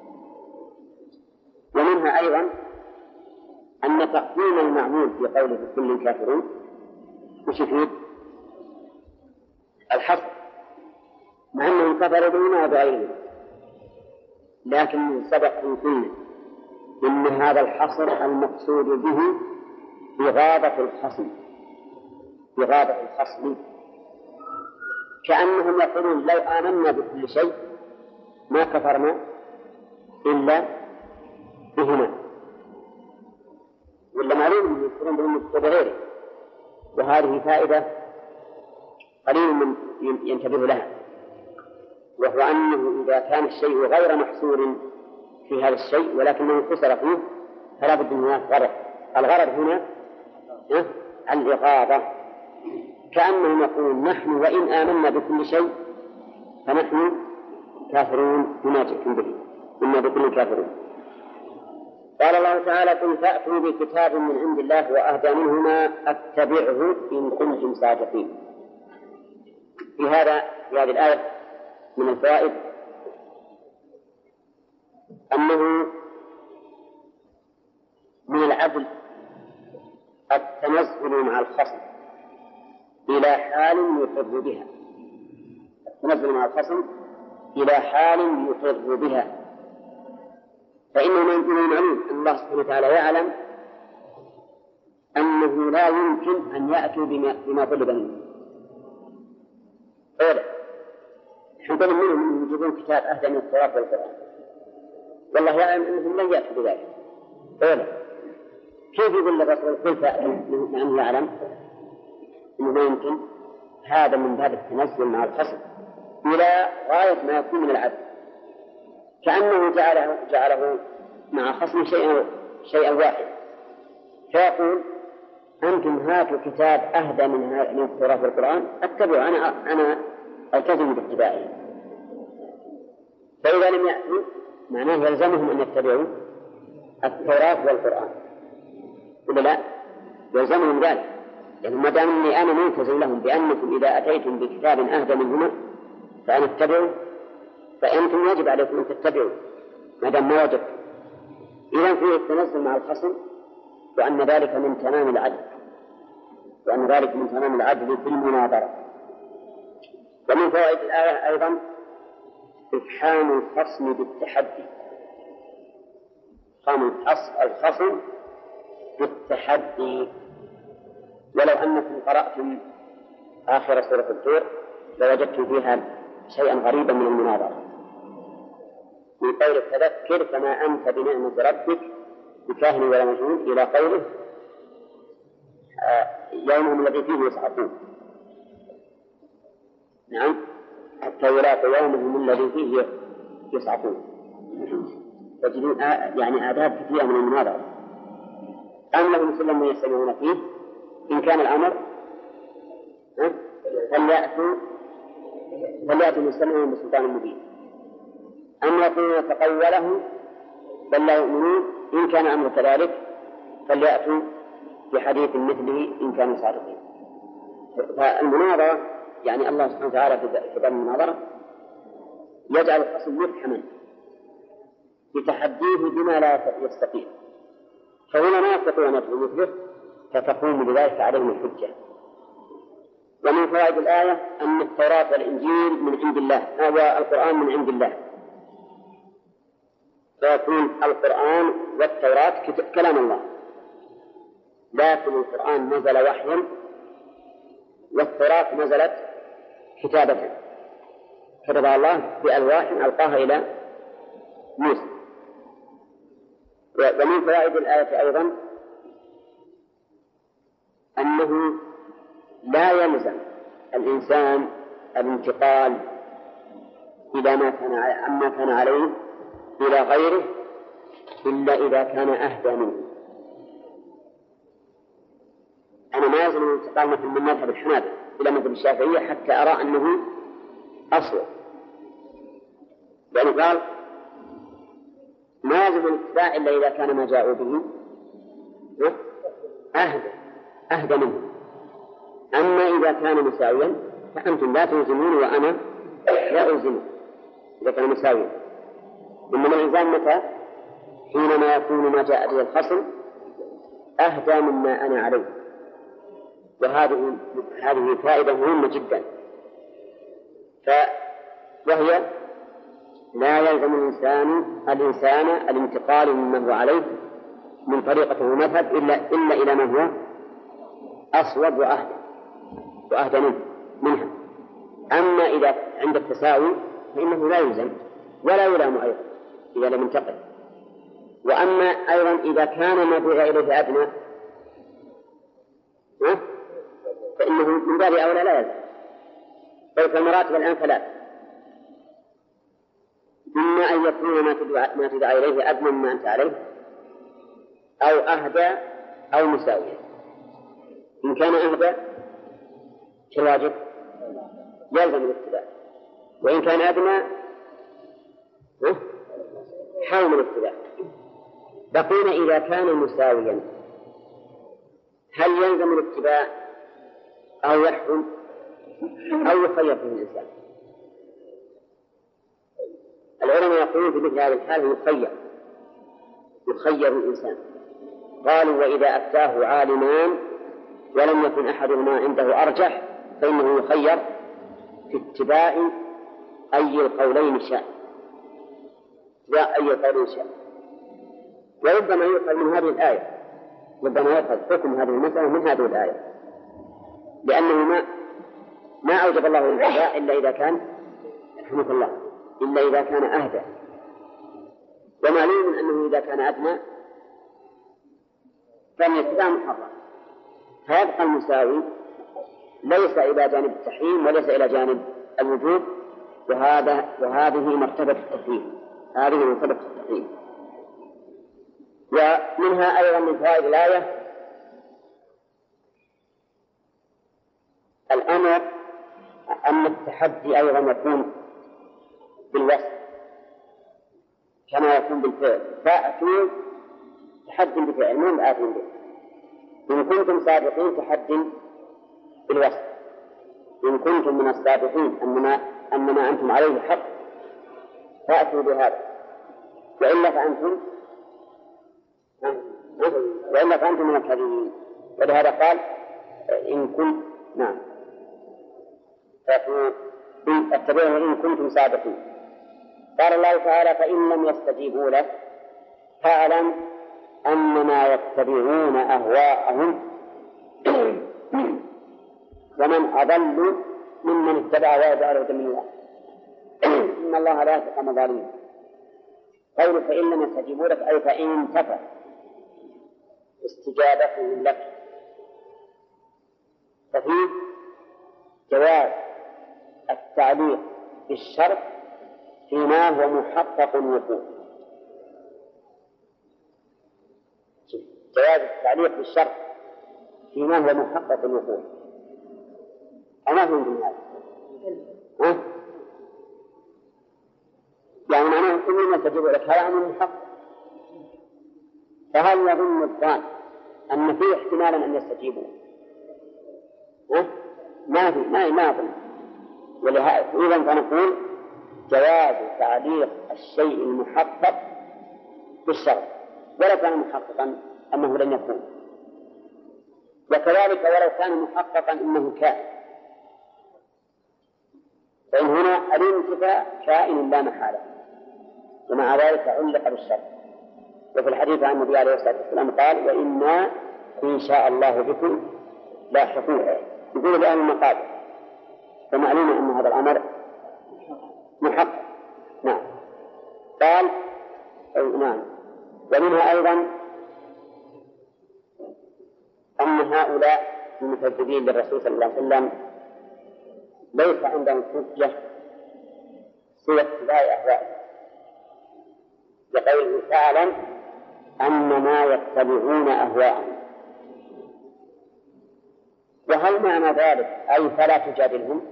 ومنها أيضا أن تقديم المعمول في قوله بكل كافرون وش يفيد؟ الحصر، مع أنهم كفروا بهما وبغيرهم، لكن سبق أن قلنا إن هذا الحصر المقصود به إغاظة الخصم، إغاظة الخصم، كأنهم يقولون لو آمنا بكل شيء ما كفرنا إلا بهما، ولا معلوم أنهم يكفرون بالمسلم بغيره. وهذه فائدة قليل من ينتبه لها، وهو أنه إذا كان الشيء غير محصور في هذا الشيء ولكنه حصر فيه فلا بد من هناك غرض. الغرض هنا الإغاظة، كأنهم يقولون نحن وإن آمنا بكل شيء فنحن كافرون بما جئتم به، إنا بكل كافرون. قال الله تعالى قل فأتوا بكتاب من عند الله وأهدى منهما أتبعه إن كنتم صادقين. في هذه الآية من الفوائد أنه من العدل التنزل مع الخصم إلى حال يقر بها، التنزل مع الخصم إلى حال يقر بها، فإنه من المعلوم أن الله سبحانه وتعالى يعلم أنه لا يمكن أن يأتوا بما طلب منه. حذر منهم أن يجيبون كتاب أهدى من التوراة والقرآن، والله يعلم أنهم لن يأتوا بذلك. كيف يقول الرسول قل فأتوا مع أنه يعلم أنه ما يمكن؟ هذا من باب التنزل مع الخصم إلى غاية ما يكون من العدل، كأنه جعله مع خصم شيئا واحد، فيقول أنتم هاتوا كتاب أهدى من التوراة والقرآن أتبعوا، أنا التزم باتباعه. فإذا لم يأتوا معناه يلزمهم أن يتبعوا التوراة والقرآن، ولا لا؟ يلزمهم ذلك، يعني ما دام أني أنا ملتزم لهم بأنكم إذا أتيتم بكتاب أهدى منهما فأنا أتبعه، فأنتم يجب عليكم أن تتبعوا ما دام ما وجدتم. إذا فيه التنزل مع الخصم، وأن ذلك من تمام العدل، وأن ذلك من تمام العدل في المناظرة. ومن فوائد الآية أيضا إفحام الخصم بالتحدي، إفحام الخصم بالتحدي. ولو أنكم قرأتم آخر سورة الطور لوجدتم فيها شيئا غريبا من المناظرة، من قول تذكر فما أنت بنعمة ربك بكاهن ولا مجنون إلى قوله يومهم الذي فيه يصعقون. نعم، حتى يلاقوا يومهم الذي فيه يصعقون. تجدون يعني آداب كثيرة من المناظرة. أم لهم سلم يستمعون فيه إن كان الأمر فليأتوا مستمعون بسلطان مبين، أم يقولون تقوله بل لا يؤمنون إن كان الأمر كذلك فليأتوا بحديث مثله إن كانوا صادقين. فالمناظرة يعني الله سبحانه وتعالى في باب المناظرة يجعل الخصم مفحما بتحديه بما لا يستطيع، فهنا ما يستطيع أن يدعو مثله فتقوم بذلك عليهم الحجة. ومن فوائد الآية أن التوراة والإنجيل من عند الله، والقرآن من عند الله، فيكون القرآن والتوراة كلام الله، لكن القرآن نزل وحيا والتوراة نزلت كتابة كتبها الله بألواح ألقاها إلى موسى. ومن فوائد الآية أيضا أنه لا يلزم الإنسان الانتقال إلى عما كان عليه إلى غيره إلا إذا كان أهدى منه. أنا ما يلزم الانتقال مثل من مذهب الحنابلة إلى مذهب الشافعية حتى أرى أنه أصل، لأنه قال ما يلزم الاتباع إلا إذا كان ما جاءوا به أهدى منه. أما إذا كان مساويا فأنتم لا تلزمون وأنا لا ألزمه إذا كان مساويا. إنما الإلزام متى؟ حينما يكون ما جاء به الخصم أهدى مما أنا عليه. وهذه فائدة مهمة جدا. وهي لا يلزم الإنسان الانتقال مما هو عليه من طريقته المذهب إلا إلى ما هو أصوب وأهدى منها. أما إذا عند التساوي فإنه لا يلزم ولا يلام أيضا إذا لم ينتقل. وأما أيضا إذا كان ما دعا إليه أدنى فإنه من باب أولى لا يلزم. فالمراتب الآن ثلاث: إما أن يكون ما تدعى إليه أدنى مما أنت عليه، أو أهدى، أو مساوية. إن كان أهدى كالواجب يلزم الاتباع، وإن كان أدنى حرم الاتباع. بقينا إذا كان مساويا هل يلزم الاتباع أو يحرم أو يخير فيه الإنسان؟ العلماء يقولون في مثل هذه الحال يخير الإنسان. قالوا وإذا أفتاه عالمان ولم يكن أحدهما عنده أرجح فإنه يخير في اتباع أي القولين شاء. وربما يؤخذ من هذه الآية، ربما يؤخذ حكم هذه المسألة من هذه الآية، لأنه ما أوجب الله الاتباع إلا إذا كان رحمة الله إلا إذا كان أهدى. ومعلوم أنه إذا كان أدنى فإن الاتباع محرم، فيبقى المساوي ليس إلى جانب التحريم وليس إلى جانب الوجوب، وهذه مرتبة التحريم. ومنها أيضا من فوائد الآية الأمر أن التحدي أيضا يكون بالوصف كما يكون بالفعل. فأتوا تحدي بفعل من آتين به. إن كنتم صادقين تحدي بالوصف. إن كنتم من الصادقين أنما أنتم عليه حق فأتوا بهذا، وإلا فأنتم من الكاذبين. ولهذا قال إن كنتم فأتوا اتبعوا إن كنتم صادقين. قال الله تعالى فإن لم يستجيبوا لك فاعلم أنما يتبعون أهواءهم ومن أضل ممن اتبع ويدعى له من الله إن الله لا يهدي القوم الظالمين. قول فإن لم يستجيبوا لك أي فإن انتفى استجابتهم لك، ففيه جواز التعليق بالشرط فيما هو محقق الوقوع. جواز التعليق بالشرط فيما هو محقق الوقوع. أما في هذا يعني معناه إنما تجب لك هذا أمر محقق. فهل يظن الظان أن فيه احتمالا أن يستجيبوا؟ ما أظن. ولهذا إذن فنقول جواز تعليق الشيء المحقق بالشرط ولو كان محققا أنه لن يكون، وكذلك ولو كان محققا أنه كائن، فإن هنا الانتفاء كائن لا محالة، ومع ذلك علق بالشرط. وفي الحديث عن النبي عليه الصلاة والسلام قال وإنا إن شاء الله بكم لاحقون، يقول بأهل المقابر، فمعلوم أن هذا الأمر محقق. قال ومنها أيضا أن هؤلاء المكذبين للرسول صلى الله عليه وسلم ليس عندهم حجة سوى اتباع أهوائهم، لقوله تعالى أنما يتبعون أهواءهم. وهل معنى ذلك أي فلا تجادلهم؟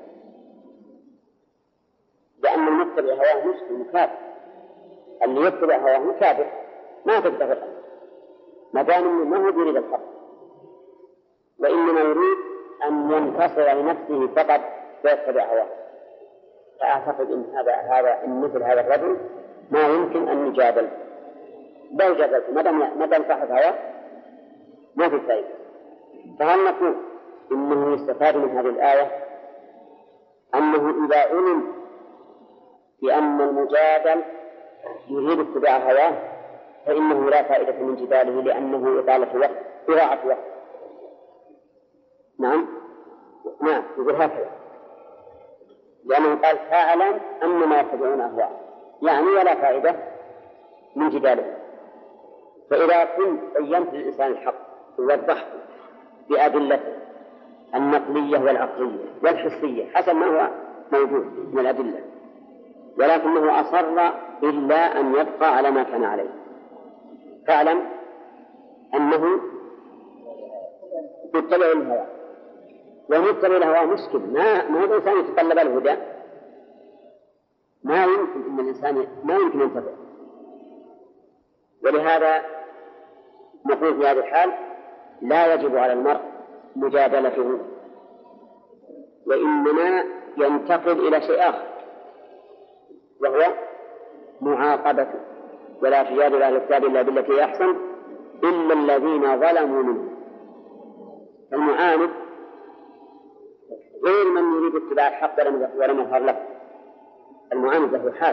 لأن المتبع هواه مسلم كافر، اللي يتبع هواه كافر ما تقدر ما دام ما هو يريد الحق، وإنما يريد أن ينتصر لنفسه فقط ويتبع هواه. فأعتقد إن إن مثل هذا الرجل ما يمكن أن يجادل، لو جادلت ما دام صاحب هواه ما في فائدة. فهل نقول إنه يستفاد من هذه الآية أنه إذا علم بأن المجادل يريد اتباع هواه فإنه لا فائدة من جداله لأنه إطالة وقت، إضاعة وقت. نعم يقول هكذا، لأنه قال فاعلم أنما يتبعون أهواء، يعني ولا فائدة من جداله. فإذا كنت بينت للإنسان الحق ووضحت بأدلته النقلية والعقلية والحسية حسب ما هو موجود من الأدلة، ولكنه أصر إلا أن يبقى على ما كان عليه، فاعلم أنه يتبع الهوى، ومتبع الهوى مشكل. ما هو الإنسان يتطلب الهدى، ما يمكن أن الإنسان ما يمكن ينتبه. ولهذا نقول في هذه الحال لا يجب على المرء مجادلته، وإنما ينتقل إلى شيء آخر وهو معاقبته. ولا تجادل أهل الكتاب إلا بالتي هي أحسن إلا الذين ظلموا منهم. المعاند غير من يريد اتباع الحق ولم يظهر له، المعاند له حال.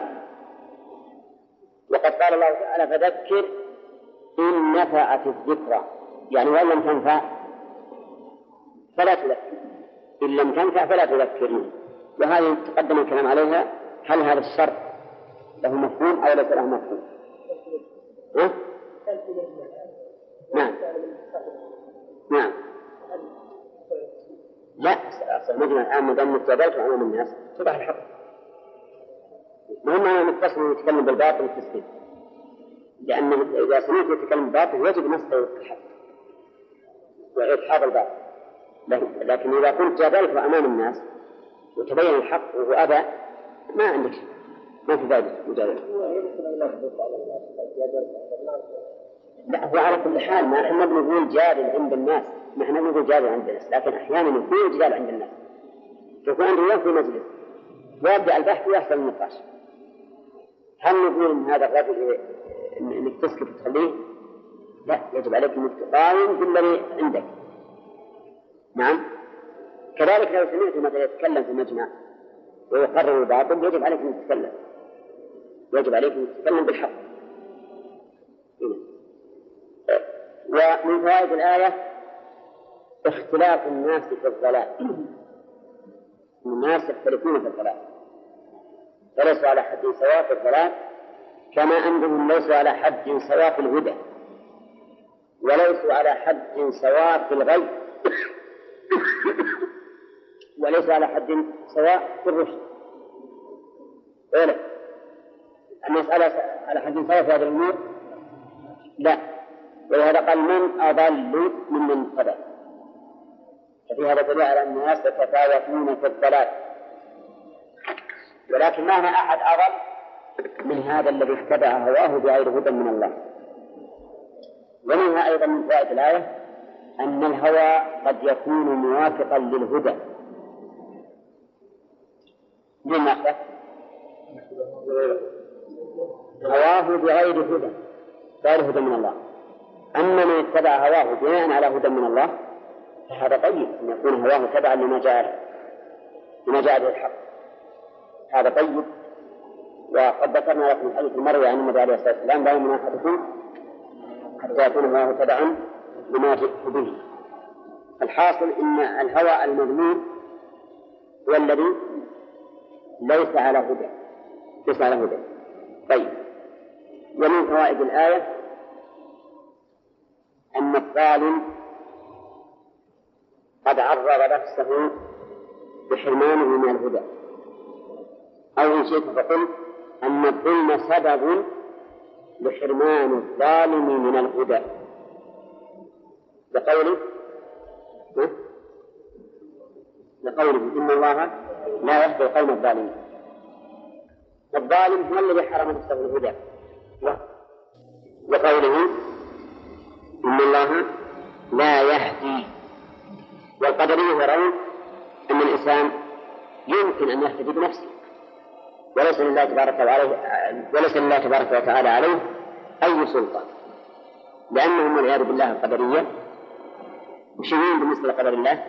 وقد قال الله تعالى فذكر إن نفعت الذكرى، يعني وإن لم تنفع فلا تذكر، إن لم تنفع فلا تذكرني. وهذه تقدم الكلام عليها، هل هذا الشرط له مفهوم أو ليس له مفهوم؟ نعم لا أصل مجمع الآن مدام متابعته أمام الناس تبع الحق، مهم أنا متصل يتكلم بالباطل والتسليم، لأن إذا سمعت يتكلم بالباطل يجب نصره الحق وإدحاض الباطل. لكن إذا كنت جادلته أمام الناس وتبين الحق وهو أبى ما عندك شيء، ما في فائدة مجادلة. لا هو على كل حال ما احنا بنقول جادل عند الناس، ما احنا بنقول جادل عند الناس، لكن أحيانا يكون جدال عند الناس، يكون عنده في مجلس ويبدأ البحث ويحصل النقاش. هل نقول إن هذا الرجل إنك تسكت وتخليه؟ لا، يجب عليك أن تقاوم بالذي عندك. نعم كذلك لو سمعت مثلا يتكلم في مجمع ويقرر الباطل يجب عليك أن تتكلم، يجب عليك أن تتكلم بالحق. ومن فوائد الآية اختلاف الناس في الضلال، الناس يختلفون في الضلال، فليسوا على حد سواء في الضلال كما أنهم ليسوا على حد سواء في الهدى، وليسوا على حد سواء في الغي، وليسوا على حد سواء في الرشد. الناس على حد سواء في هذا الأمور لا، ولهذا قال من أضل ممن اهتدى. ففي هذا دليل على أن الناس يتفاوتون في الضلال، ولكن ما هنا أحد أضل من هذا الذي اتبع هواه بغير هدى من الله. ومنها أيضا من فوائد الآية أن الهوى قد يكون موافقا للهدى. من أخذ هواه بغير هدى، غير هدى من الله. أما من اتبع هواه بناء على هدى من الله فهذا طيب، أن يكون هواه تبعا لما جاء به الحق، هذا طيب. وقد ذكرنا لكم الحديث المروي عن النبي عليه الصلاة والسلام لا يؤمن أحدكم حتى يكون هواه تبعا لما جئت به. الحاصل إن الهوى المذموم هو الذي ليس على هدى. طيب، ومن فوائد الآية أن الظالم قد عرض نفسه بحرمانه من الهدى، أو إن شئت فقل أن الظلم سبب لحرمان الظالم من الهدى، بقوله لقوله إن الله لا يهدي القوم الظالمين. الظالم هو الذي حرم نفسه الهدى، وقوله إن الله لا يهدي. والقدرية يرون أن الإنسان يمكن أن يهتدي بنفسه وليس لله تبارك وتعالى عليه أي سلطة، لأنهم والعياذ بالله القدرية مشيرين بالنسبة لقدر الله.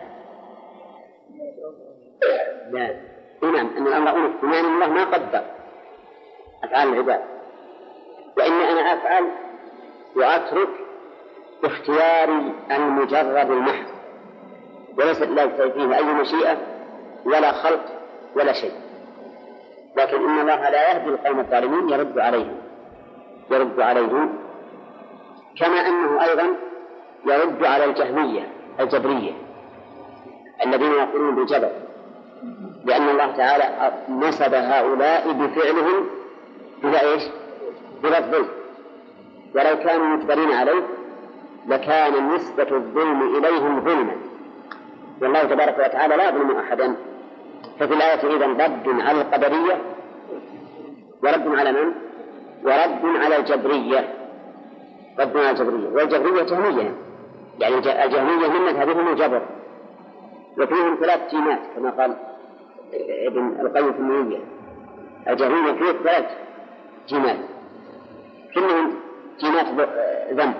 لا، نعم، أن الأمر أنف، بمعنى الله ما قدر أفعال العباد، وإني أنا أفعل وأترك باختياري المجرد المحض، وليس لله فيه أي مشيئة ولا خلق ولا شيء. لكن إن الله لا يهدي القوم الظالمين يرد عليهم كما أنه أيضا يرد على الجبرية الذين يقولون بالجبر، لأن الله تعالى نسب هؤلاء بفعلهم بلا الظلم، ولو كانوا مجبرين عليه لكان نسبة الظلم إليهم ظلما، والله تبارك وتعالى لا يظلم أحدا. ففي الآية إذن رد على القدرية ورد على من؟ ورد على الجبرية. رد على الجبرية، والجبرية جهمية، يعني الجهمية من مذهبهم الجبر، وفيهم 3 جيمات كما قال ابن القيم في النونية. الجهمية فيه 3 جيمات كلهم جيمات ذنب.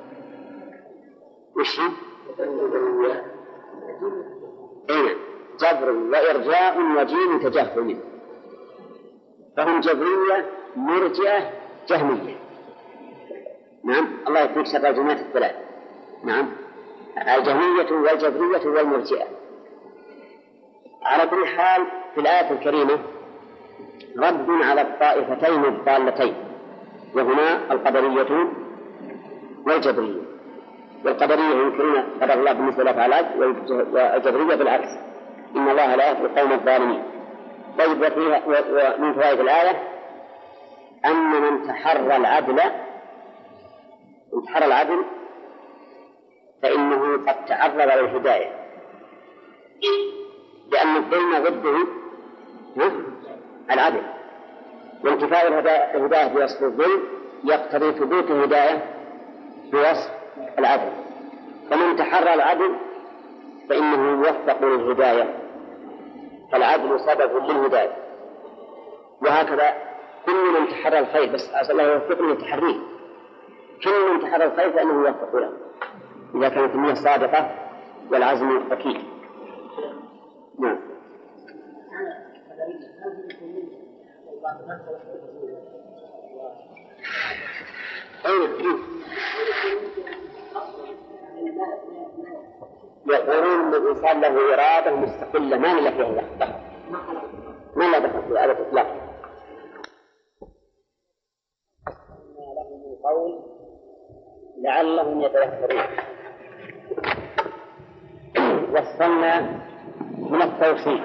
وش جبر وإرجاء وجيم تجهم، فهم جبرية مرجئة جهمية. نعم، الله يكفيك شر الجيمات 3. نعم، الجهمية والجبرية والمرجئة. على كل حال في الآية الكريمة رد على الطائفتين الضالتين، وهما القدرية والجبرية. والقدرية ينكرون قدر الله بالنسبة للأفعال، والجبرية بالعكس، إن الله لا يهدي القوم الظالمين. طيب، ومن فوائد الآية أن من تحرى العدل فإنه قد تعرض للهداية، لأن الظلم ضده العدل، وانتفاء الهداية بوصف الظلم يقتضي ثبوت الهداية بوصف العدل. فمن تحرى العدل فإنه يوفق للهداية، فالعدل سبب للهداية. وهكذا كل من تحرى الخير، بس أسأل الله يوفقني لتحريه، كل من تحرى الخير فإنه يوفق له إذا كانت النية صادقة والعزم أكيد. نعم. يقولون أن الإنسان له إرادة مستقلة ما له فيها دخل، ما له دخل في إرادة إطلاق. لهم القول لعلهم يتذكرون. وصلنا من التوصيف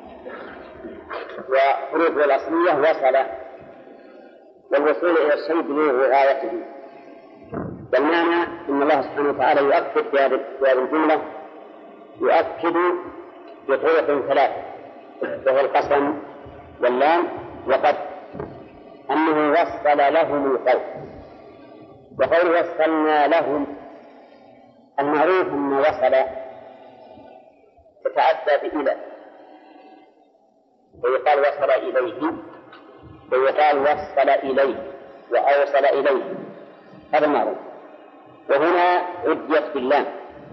وحروف الأصلية وصل، والوصول إلى الشيء بلوغ غايته. والمعنى أن الله سبحانه وتعالى يؤكد في هذه الجملة، يؤكد بطرق 3، وهو القسم واللام وقد، أنه وصل لهم القول. وقوله وصلنا لهم، المعروف أن وصل تتعدى بإلى، ويقال وصل إليه، ويقال وصل إليه وأوصل إليه، هذا معروف. وهنا عديت باللام،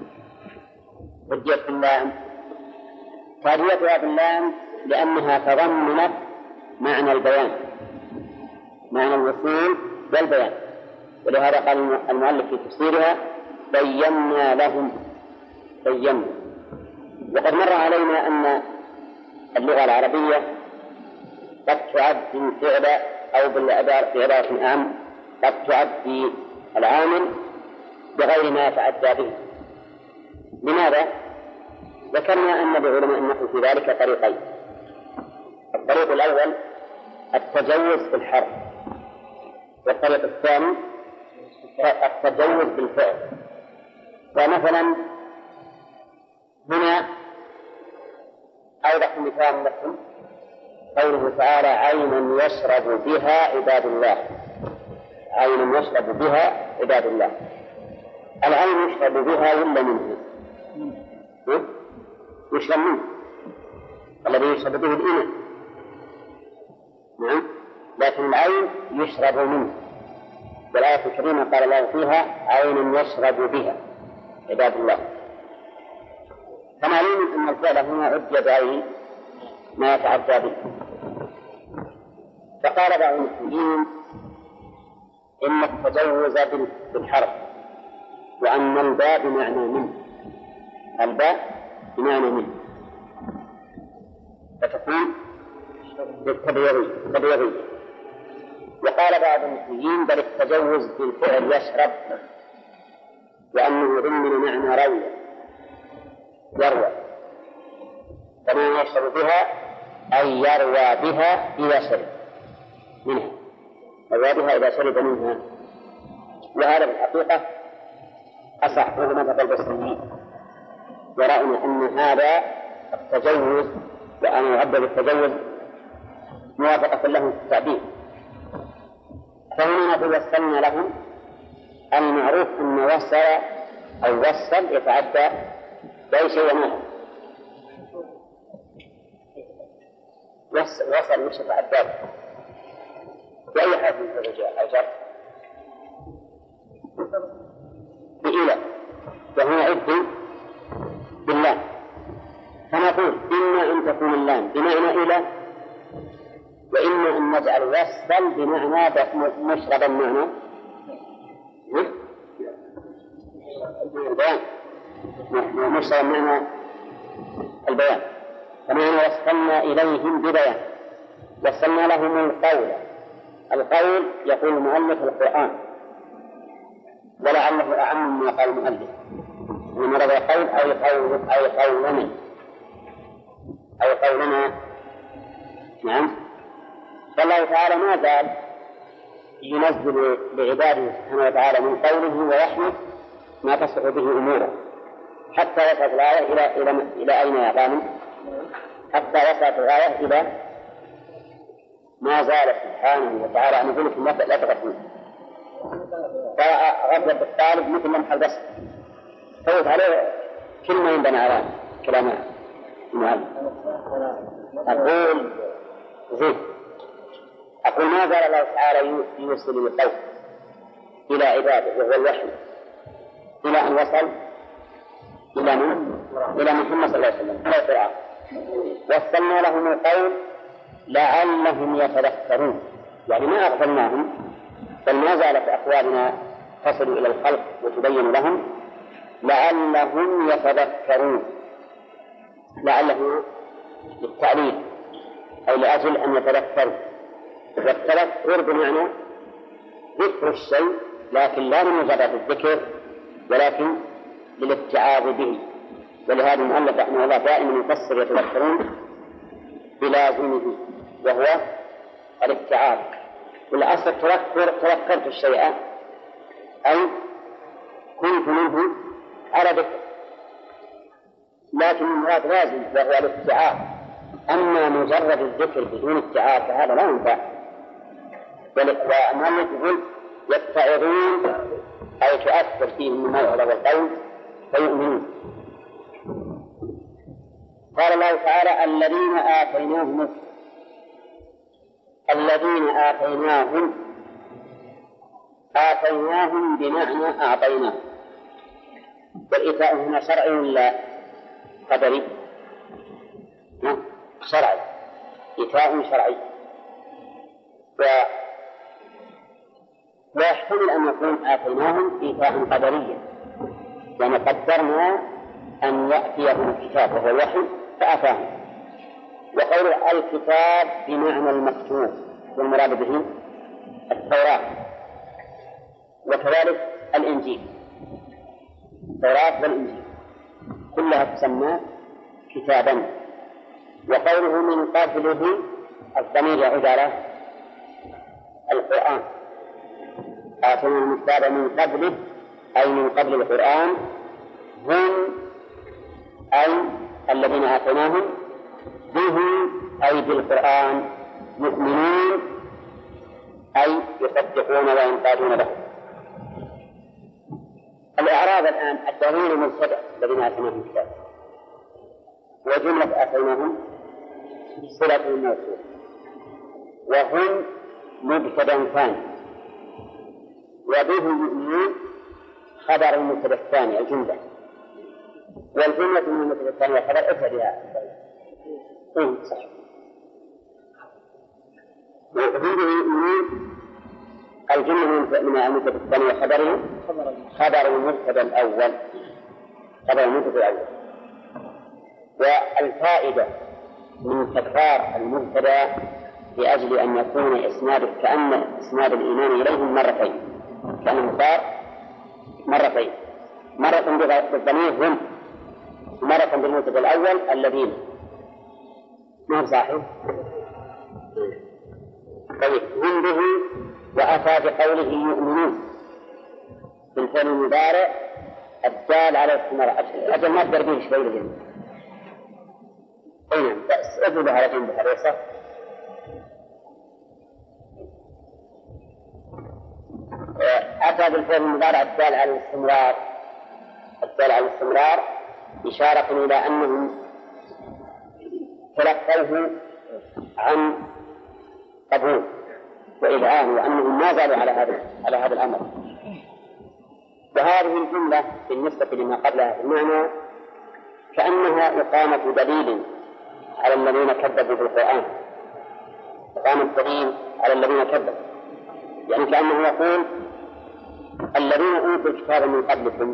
تاديتها باللام لأنها تضمنت معنى البيان، معنى الوصول والبيان. ولهذا قال المؤلف في تفسيرها بينا لهم. وقد مر علينا أن اللغة العربية قد تعد فعل أو بالعبارة في عبارة أعم قد تعد العامل بغير ما يتعدى به. لماذا؟ ذكرنا أن بعلماء النحو في ذلك طريقين. الطريق الأول التجوز بالحرف، والطريق الثاني التجوز بالفعل. فمثلا هنا أوضح مثال لكم قوله تعالى عينا يشرب بها عباد الله. عينا يشرب بها عباد الله. العين يشرب بها ولا منها؟ يشرب منه الذي يشرب به الإناء، نعم، لكن العين يشرب منه. والآية الكريمة قال الله فيها عين يشرب بها عباد الله. فمعلوم أن الفعل هنا عد بعين ما يتعدى به. فقال بعض المسلمين إن التجوز بالحرف، وأن الباء بمعنى منه، الباء بمعنى منه، فتكون بالتبييض. وقال بعض المسلمين بل التجوز بالفعل يشرب، وأنه ضمن معنى روي يروى، فما يشرب بها أي يروى بها إذا شرب منها، يروى بها إذا شرب منها. وهذا بالحقيقة أصح وهو مذهب البصريين، ورأينا أن هذا التجوز وأن يعبر بالتجوز موافقة لهم في التعبير. فهنا نقول وصلنا لهم. المعروف أن وصل أو وصل يتعدى بأي شيء ماذا؟ وصل مش يتعدى بأي حرف من الرجال أو جر بإله، وهو عد بالله. فنقول إما أن تكون اللام بمعنى إله، وإما أن نجعل وصل بمعنى مشربا معنى البيان، مشربا معنى البيان. فمعنى وصلنا إليهم ببيان، وصلنا لهم القول. القول يقول المؤلف القرآن، ولعله أعم مما قال المؤلف، إنما رضى قول أو قولنا. نعم. فالله تعالى ما زال ينزل لعباده سبحانه وتعالى من قوله ويحمد ما تصح به أموره، حتى وصلت الآية إلى أين يا غانم؟ حتى وصلت الآية إلى ما زال سبحانه وتعالى أن يقول لكم لا تغفلوا، فغفل بالطالب مثل لمح البصر، فوت عليه كلمة ينبنى على كلامها. أقول ما زال الله تعالى يوصل القول إلى عباده وهو الوحي إلى أن وصل إلى محمد صلى الله عليه وسلم على القرآن. وصلنا لهم القول لعلهم يتذكرون، يعني ما أغفلناهم، بل ما زالت أقوالنا تصل إلى الخلق وتبين لهم لعلهم يتذكرون. لعله للتعليل أي لأجل أن يتذكروا. والتذكر بمعنى ذكر الشيء، لكن لا لمجرد الذكر ولكن للاتعاظ به. ولهذا المؤلف رحمه الله دائما يفسر يتذكرون بلازمه وهو الاتعاظ. والأصل تذكرت الشيء أي كنت منه على ذكر، لكن المراد لازم وهو الاتعاظ. أما مجرد الذكر بدون اتعاظ فهذا لا ينفع. والمؤلف يقول يتعظون أي تؤثر فيهم الموعظة والقول فيؤمنون. قال الله تعالى الذين آتيناهم بمعنى أعطيناهم. والإيتاء هنا شرعي ولا قدري؟ شرعي، إيتاء شرعي. ويحتمل أن يكون آتيناهم إيتاء قدريا، يعني قدرنا أن يأتيهم الكتاب وهو الوحي فأتاهم. وقول الكتاب بمعنى المكتوب، والمراد به التوراة، وكذلك الإنجيل. التوراة والإنجيل كلها تسمى كتابا. وقوله من قبله الضمير يعود على القرآن. آتينا الكتاب من قبله أي من قبل القرآن، هم أي الذين آتيناهم أي بالقرآن يؤمنون أي يصدقون وينقادون له. الإعراب الآن الذين مبتدأ الذين آتيناهم الكتاب، وجملة آتيناهم صلة الموصول، وهم مبتدأ ثاني، وبه يؤمنون خبر المبتدأ الثاني الجملة، والجملة من المبتدأ الثاني خبر ابتدأ صح. وهم به يؤمنون الجملة من المبتدأ الثاني خبر المبتدأ الأول، خبر المبتدأ الأول. والفائدة من تكرار المبتدأ لأجل أن يكون إسناد كأن إسناد الإيمان إليهم مرتين، كأنه صار مرتين، مرة بالضمير هم، مرة بالمبتدأ الأول الذين. ما هو صحيح؟ طيب هم به وأتى بقوله يؤمنون بالفعل المضارع الدال على الاستمرار. أجل ما أقدر به شوي لجنب أي نعم بس أجل على جنب اليسار. أتى بالفعل المضارع الدال على الاستمرار إشارة إلى أنهم تلقوه عن قبول وإذعان، وأنهم ما زالوا على هذا الأمر. وهذه الجملة بالنسبة لما قبلها في المعنى كأنها إقامة دليل على الذين كذبوا بالقرآن، إقامة دليل على الذين كذبوا، يعني كأنه يقول الذين أوتوا الكتاب من قبلكم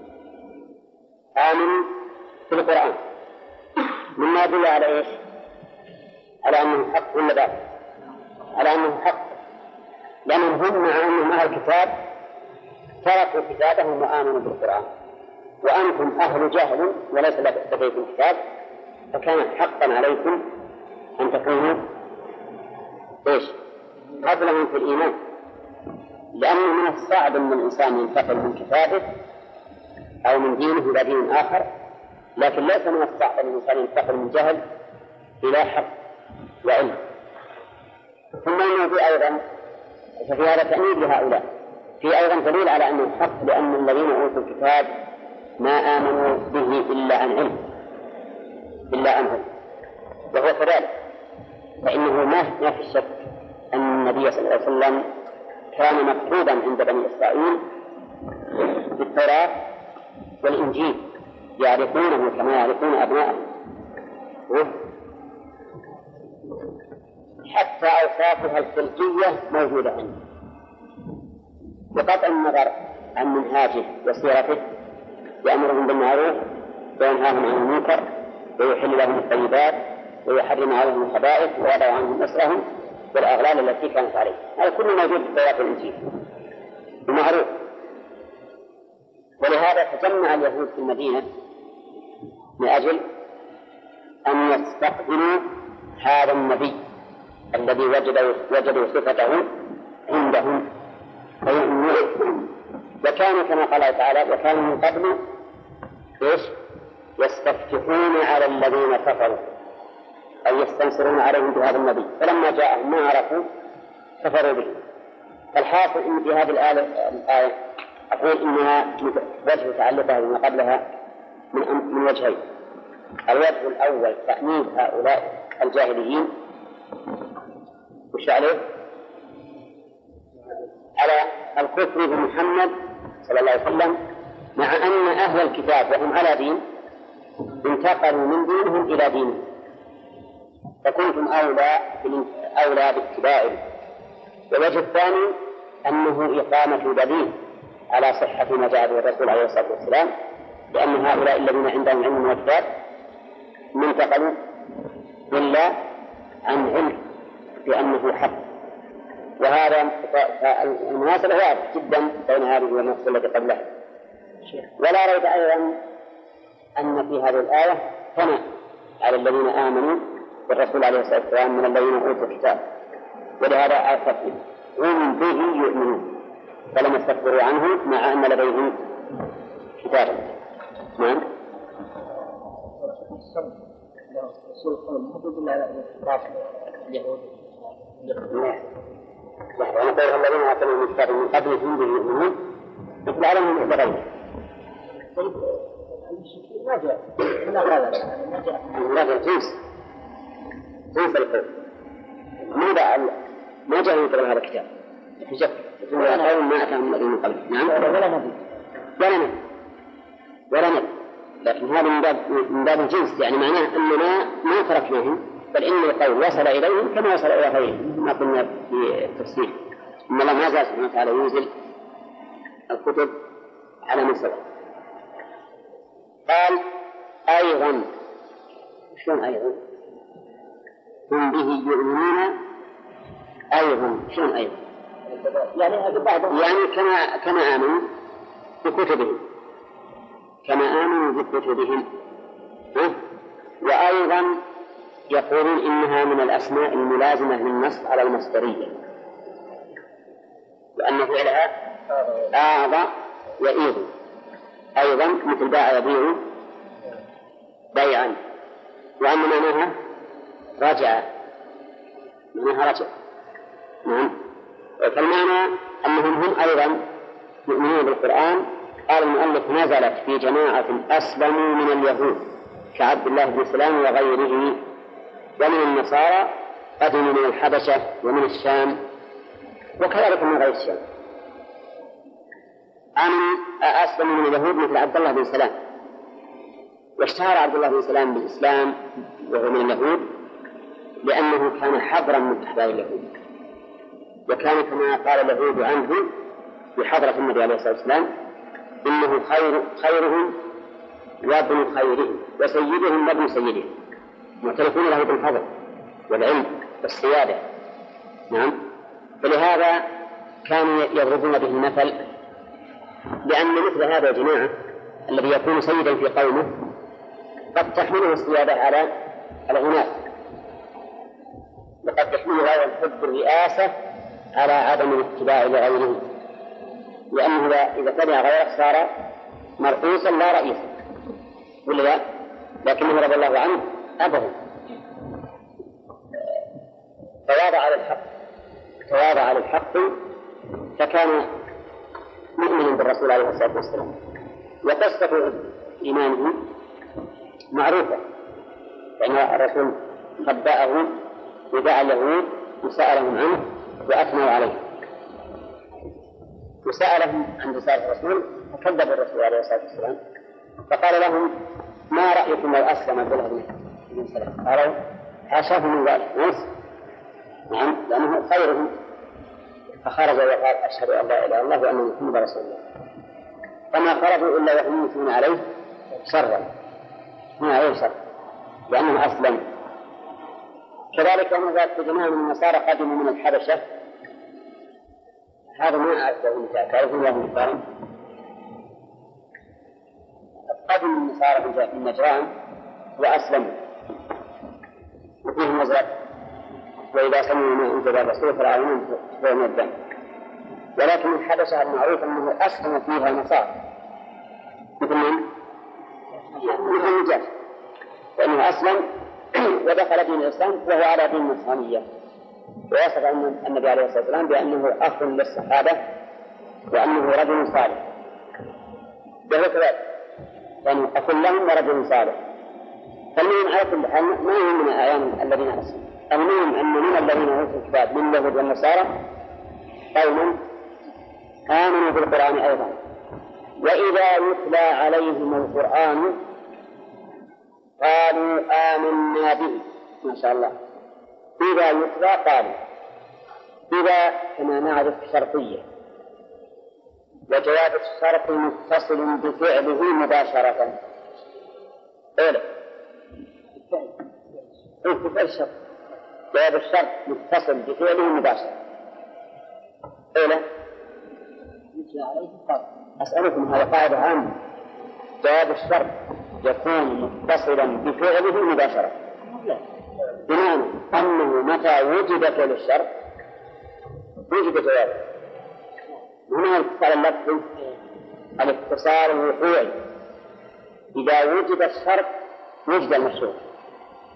آمنوا في القرآن، مما يدل على إيش؟ على أنه حق ولا باطل؟ على أنه حق، لأنهم هم مع أنهم أهل الكتاب تركوا كتابهم وآمنوا بالقرآن، وأنتم أهل جهل وليس لديكم كتاب، فكان حقا عليكم أن تكونوا إيش؟ قبلهم في الإيمان، لأنه من الصعب أن الإنسان ينتقل من كتابه أو من دينه إلى دين آخر، لكن ليس من الصعب أن الإنسان ينتقل من جهل إلى حق وعلم. ثم إنه في أيضا ففي هذا تأميد لهؤلاء، في أيضا دليل على أنه حق، لأن الذين أوتوا الكتاب ما آمنوا به إلا عن علم، وهو كذلك، فإنه ما في شك أن النبي صلى الله عليه وسلم كان مكتوبا عند بني إسرائيل بالتوراة والإنجيل يعرفونه كما يعرفون أبناءهم، حتى أوصافها الخلقية موجودة عنده، بقطع النظر عن منهاجه وسيرته، يأمرهم بالمعروف وينهاهم عن المنكر ويحل لهم الطيبات ويحرم عليهم الخبائث ويضع عنهم إصرهم والأغلال التي كانت عليه. هذا كله موجود في التوراة والإنجيل المعروف. ولهذا تجمع اليهود في المدينة من أجل أن يستقبلوا هذا النبي الذي وجدوا صفته عندهم فيؤمنون. وكانوا كما قال تعالى وكانوا من قبل يستفتحون على الذين كفروا أي يستنصرون عليهم بهذا النبي، فلما جاءهم ما عرفوا كفروا به. فالحاصل إن في هذه الآية أقول إنها وجه تعلقها بما قبلها من وجهين. الوجه الأول تأمين هؤلاء الجاهليين وش عليه؟ على الكفر بمحمد صلى الله عليه وسلم، مع أن أهل الكتاب وهم على دين انتقلوا من دينهم إلى دينهم، فكنتم أولى باتباعه. والوجه الثاني أنه إقامة دليل على صحة ما جاء به الرسول عليه الصلاة والسلام، لأن هؤلاء الذين عندهم علم من الكتاب ما انتقلوا إلا عن علم بأنه حق. وهذا المناسبة واضح جدا بين هذه والنص التي قبلها. ولا ريب أيضا أن في هذه الآية ثناء على الذين آمنوا بالرسول عليه الصلاة والسلام من الذين أوتوا الكتاب، ولهذا آية هم به يؤمنون فلم يستكبروا عنه مع أن لديهم كتابا. نعم. رسول القول ما تدل على إطلاق اليهود. وأنا قول الذين آتوا الكتاب من قبلهم به يؤمنون مثل علم المعتقدين. طيب المشركين ما جاء من هذا ما جاء جنس القول ما جاء من قبل هذا الكتاب في شك قول ما أتاهم الذين من قبل. نعم ولا نبي لكن هذا من باب الجنس يعني معناه أننا ما تركناهم بل إن القول وصل إليهم كما وصل إلى غيرهم ما قلنا في التفسير إن الله ما زال سبحانه وتعالى ينزل الكتب على من سبق. قال أيضا شلون أيضا هم به يؤمنون أيضا شلون أيضا يعني كما آمنوا بكتبهم وأيضا يقولون إنها من الأسماء الملازمة للنصب على المصدرية وأن فعلها أعضى يئيض أيضا مثل باع يبيع بيعا وأن معناها رجع نعم. فالمعنى أنهم هم أيضا يؤمنون بالقرآن. قال المؤلف نزلت في جماعة أسلموا من اليهود كعبد الله بن سلام وغيره ومن النصارى قدموا من الحبشة ومن الشام وكذلك من غير الشام. أسلموا من اليهود مثل عبد الله بن سلام واشتهر عبد الله بن سلام بالإسلام وهو من اليهود لأنه كان حبرا من أحبار اليهود وكان كما قال اليهود عنه بحضرة النبي عليه الصلاة والسلام إنه خيرهم وابن خيرهم وسيدهم وابن سيدهم معترفون له بالفضل والعلم والسيادة. نعم. فلهذا كانوا يضربون به المثل لأن مثل هذا الجماعة الذي يكون سيدا في قومه قد تحمله السيادة على العناد وقد تحمله حب الرئاسة على عدم الاتباع لغيره لأنه إذا تبع غيره صار مرؤوسا لا رئيسا ولا لا؟ لكنه رضي الله عنه أبه تواضع للحق فكان مؤمنا بالرسول عليه الصلاة والسلام. وقصة إيمانه معروفة فإن الرسول خبأه ودعا اليهود وسألهم عنه وأثنوا عليه وسألهم عن رسالة الرسول فكذب الرسول عليه الصلاة والسلام فقال لهم ما رأيكم لو أسلم عبد الله بن سلام؟ قالوا حاشاه من ذلك نعم لأنه خيرهم فخرج وقال أشهد أن لا إله إلا الله وأن محمدا رسول الله فما خرجوا إلا وهم يثنون عليه شرا لأنه أسلم. كذلك ذات جماعة من النصارى قدموا من الحبشة هذا ما أعرفه مثال تعرفون له مثال قدم النصارى من نجران وأسلموا وفيهم نزلت وإذا سمعوا ما أنزل الرسول فرعون فهم الدم ولكن الحبشة المعروف أنه أسلم فيها نصارى مثل النجاش فإنه أسلم ودخل دين الإسلام وهو على دين النصرانية ووصف النبي عليه الصلاة والسلام بأنه أخ للصحابة وأنه رجل صالح وهو كذلك يعني أخ لهم ورجل صالح. فالمهم على كل حال ما هي من الأعيان الذين أسلموا المهم أن من الذين أوتوا الكتاب من اليهود والنصارى قوم آمنوا بالقرآن أيضا وإذا يتلى عليهم القرآن قالوا آمنا به ما شاء الله إذا يتلى قالوا إذا كما نعرف شرطية وجواب الشرط متصل بفعله مباشرة أولا بفعل الشرط جواب الشرط متصل بفعله مباشرة أولا أسألكم هذا قاعدة عامة جواب الشرط يكون متصلا بفعله مباشرة بمعنى أنه متى وجد فعل الشرط وجد جوابه هنا الاتصال اللفظي الاتصال الوقوعي إذا وجد الشرط وجد المشروط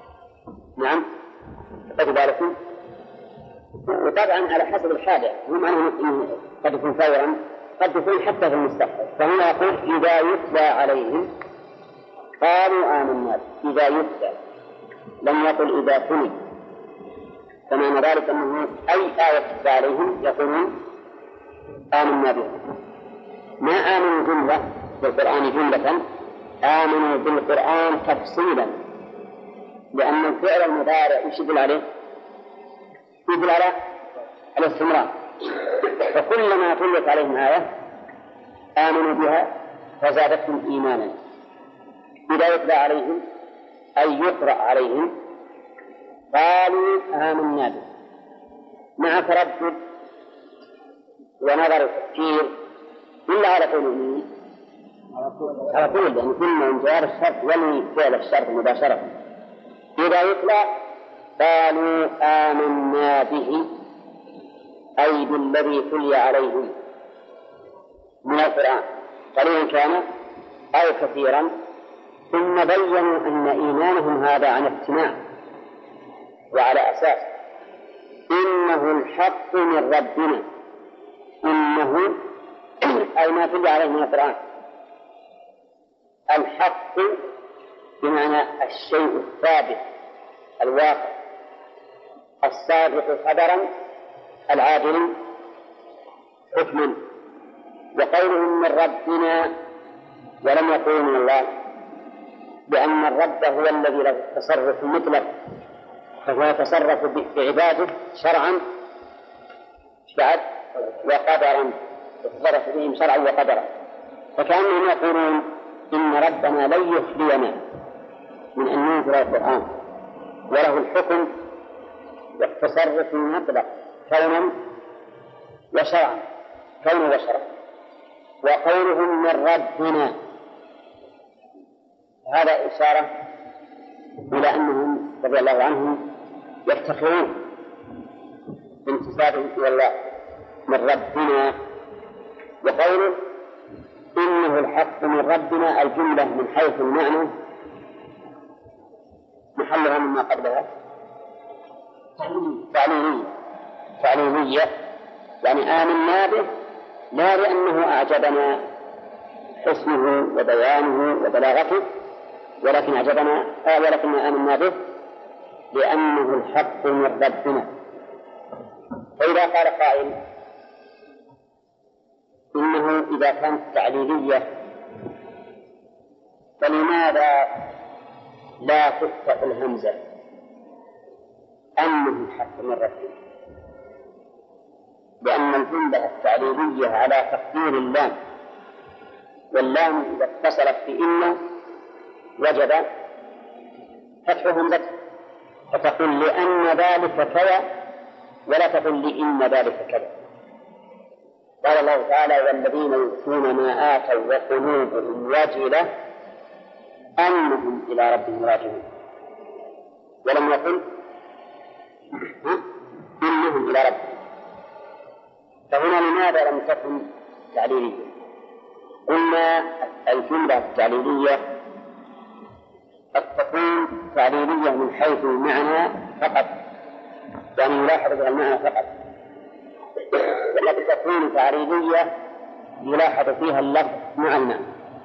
نعم قد بالكم. وطبعا على حسب الحاجة، هم أنه قد يكون فورا، قد يكون حتى في المستقبل. فهنا يقول إذا يتلى عليهم قالوا آمنا. إذا يتلى، لم يقل إذا تلي، فمعنى ذلك أنه أي آية تتلى عليهم يقولون آمنا بها. ما آمنوا جملة بالقرآن جملة، آمنوا بالقرآن تفصيلا، لأن الفعل المضارع يشدل عليه، يدل على الاستمرار. فكلما تلت عليهم آية آمنوا بها فزادتهم إيمانا. إذا يتلى عليهم أي يقرأ عليهم قالوا آمنا به، مع تردد ونظر التفكير إلا على قول مين؟ على قول، لأن كنا من جوار الشرط ولي فعل الشرط مباشرة. إذا يتلى قالوا آمنا به أي بالذي تلي عليهم من القرآن، قليلا كان أو كثيرا. ثم بينوا أن إيمانهم هذا عن اقتناع وعلى أساس إنه الحق من ربنا. إنه أي ما تلي عليه من القرآن الحق بمعنى الشيء الثابت الواقع الصادق خبرا العادل حكما. وقولهم من ربنا ولم يقولوا من الله، لأن الرب هو الذي له التصرف المطلق، فهو يتصرف بعباده شرعا وقدرا، يتصرف بهم شرعا وقدرا. فكأنهم يقولون إن ربنا لن يخلينا من أن ننزل القرآن، وله الحكم والتصرف المطلق كونا وشرعا، كون وشرع. وقولهم من ربنا هذا إشارة إلى أنهم رضي الله عنهم يفتخرون بانتسابهم إلى الله من ربنا. وقوله إنه الحق من ربنا الجملة من حيث المعنى محلها مما قبلها تعليلية، يعني آمنا به لا لأنه أعجبنا حسنه وبيانه وبلاغته، ولكن آمنا به لأنه الحق من ربنا. فإذا قال قائل إنه إذا كانت تعليلية فلماذا لا تفتح الهمزة أنه الحق من ربنا؟ لأن الجملة التعليلية على تقدير اللام، واللام إذا اتصلت بإن وجب فتح همزته، فتقول لأن ذلك كذا ولا تقول لإن ذلك كذا. قال الله تعالى والذين يؤتون ما آتوا وقلوبهم وجلة أنهم إلى ربهم راجعون، ولم يقل إنهم إلى ربهم. فهنا لماذا لم تكن تعليلية؟ قلنا الجملة التعليلية قد تكون تعليلية من حيث المعنى فقط، يعني يلاحظ بها المعنى فقط، وقد تكون تعليلية يلاحظ فيها اللفظ مع المعنى.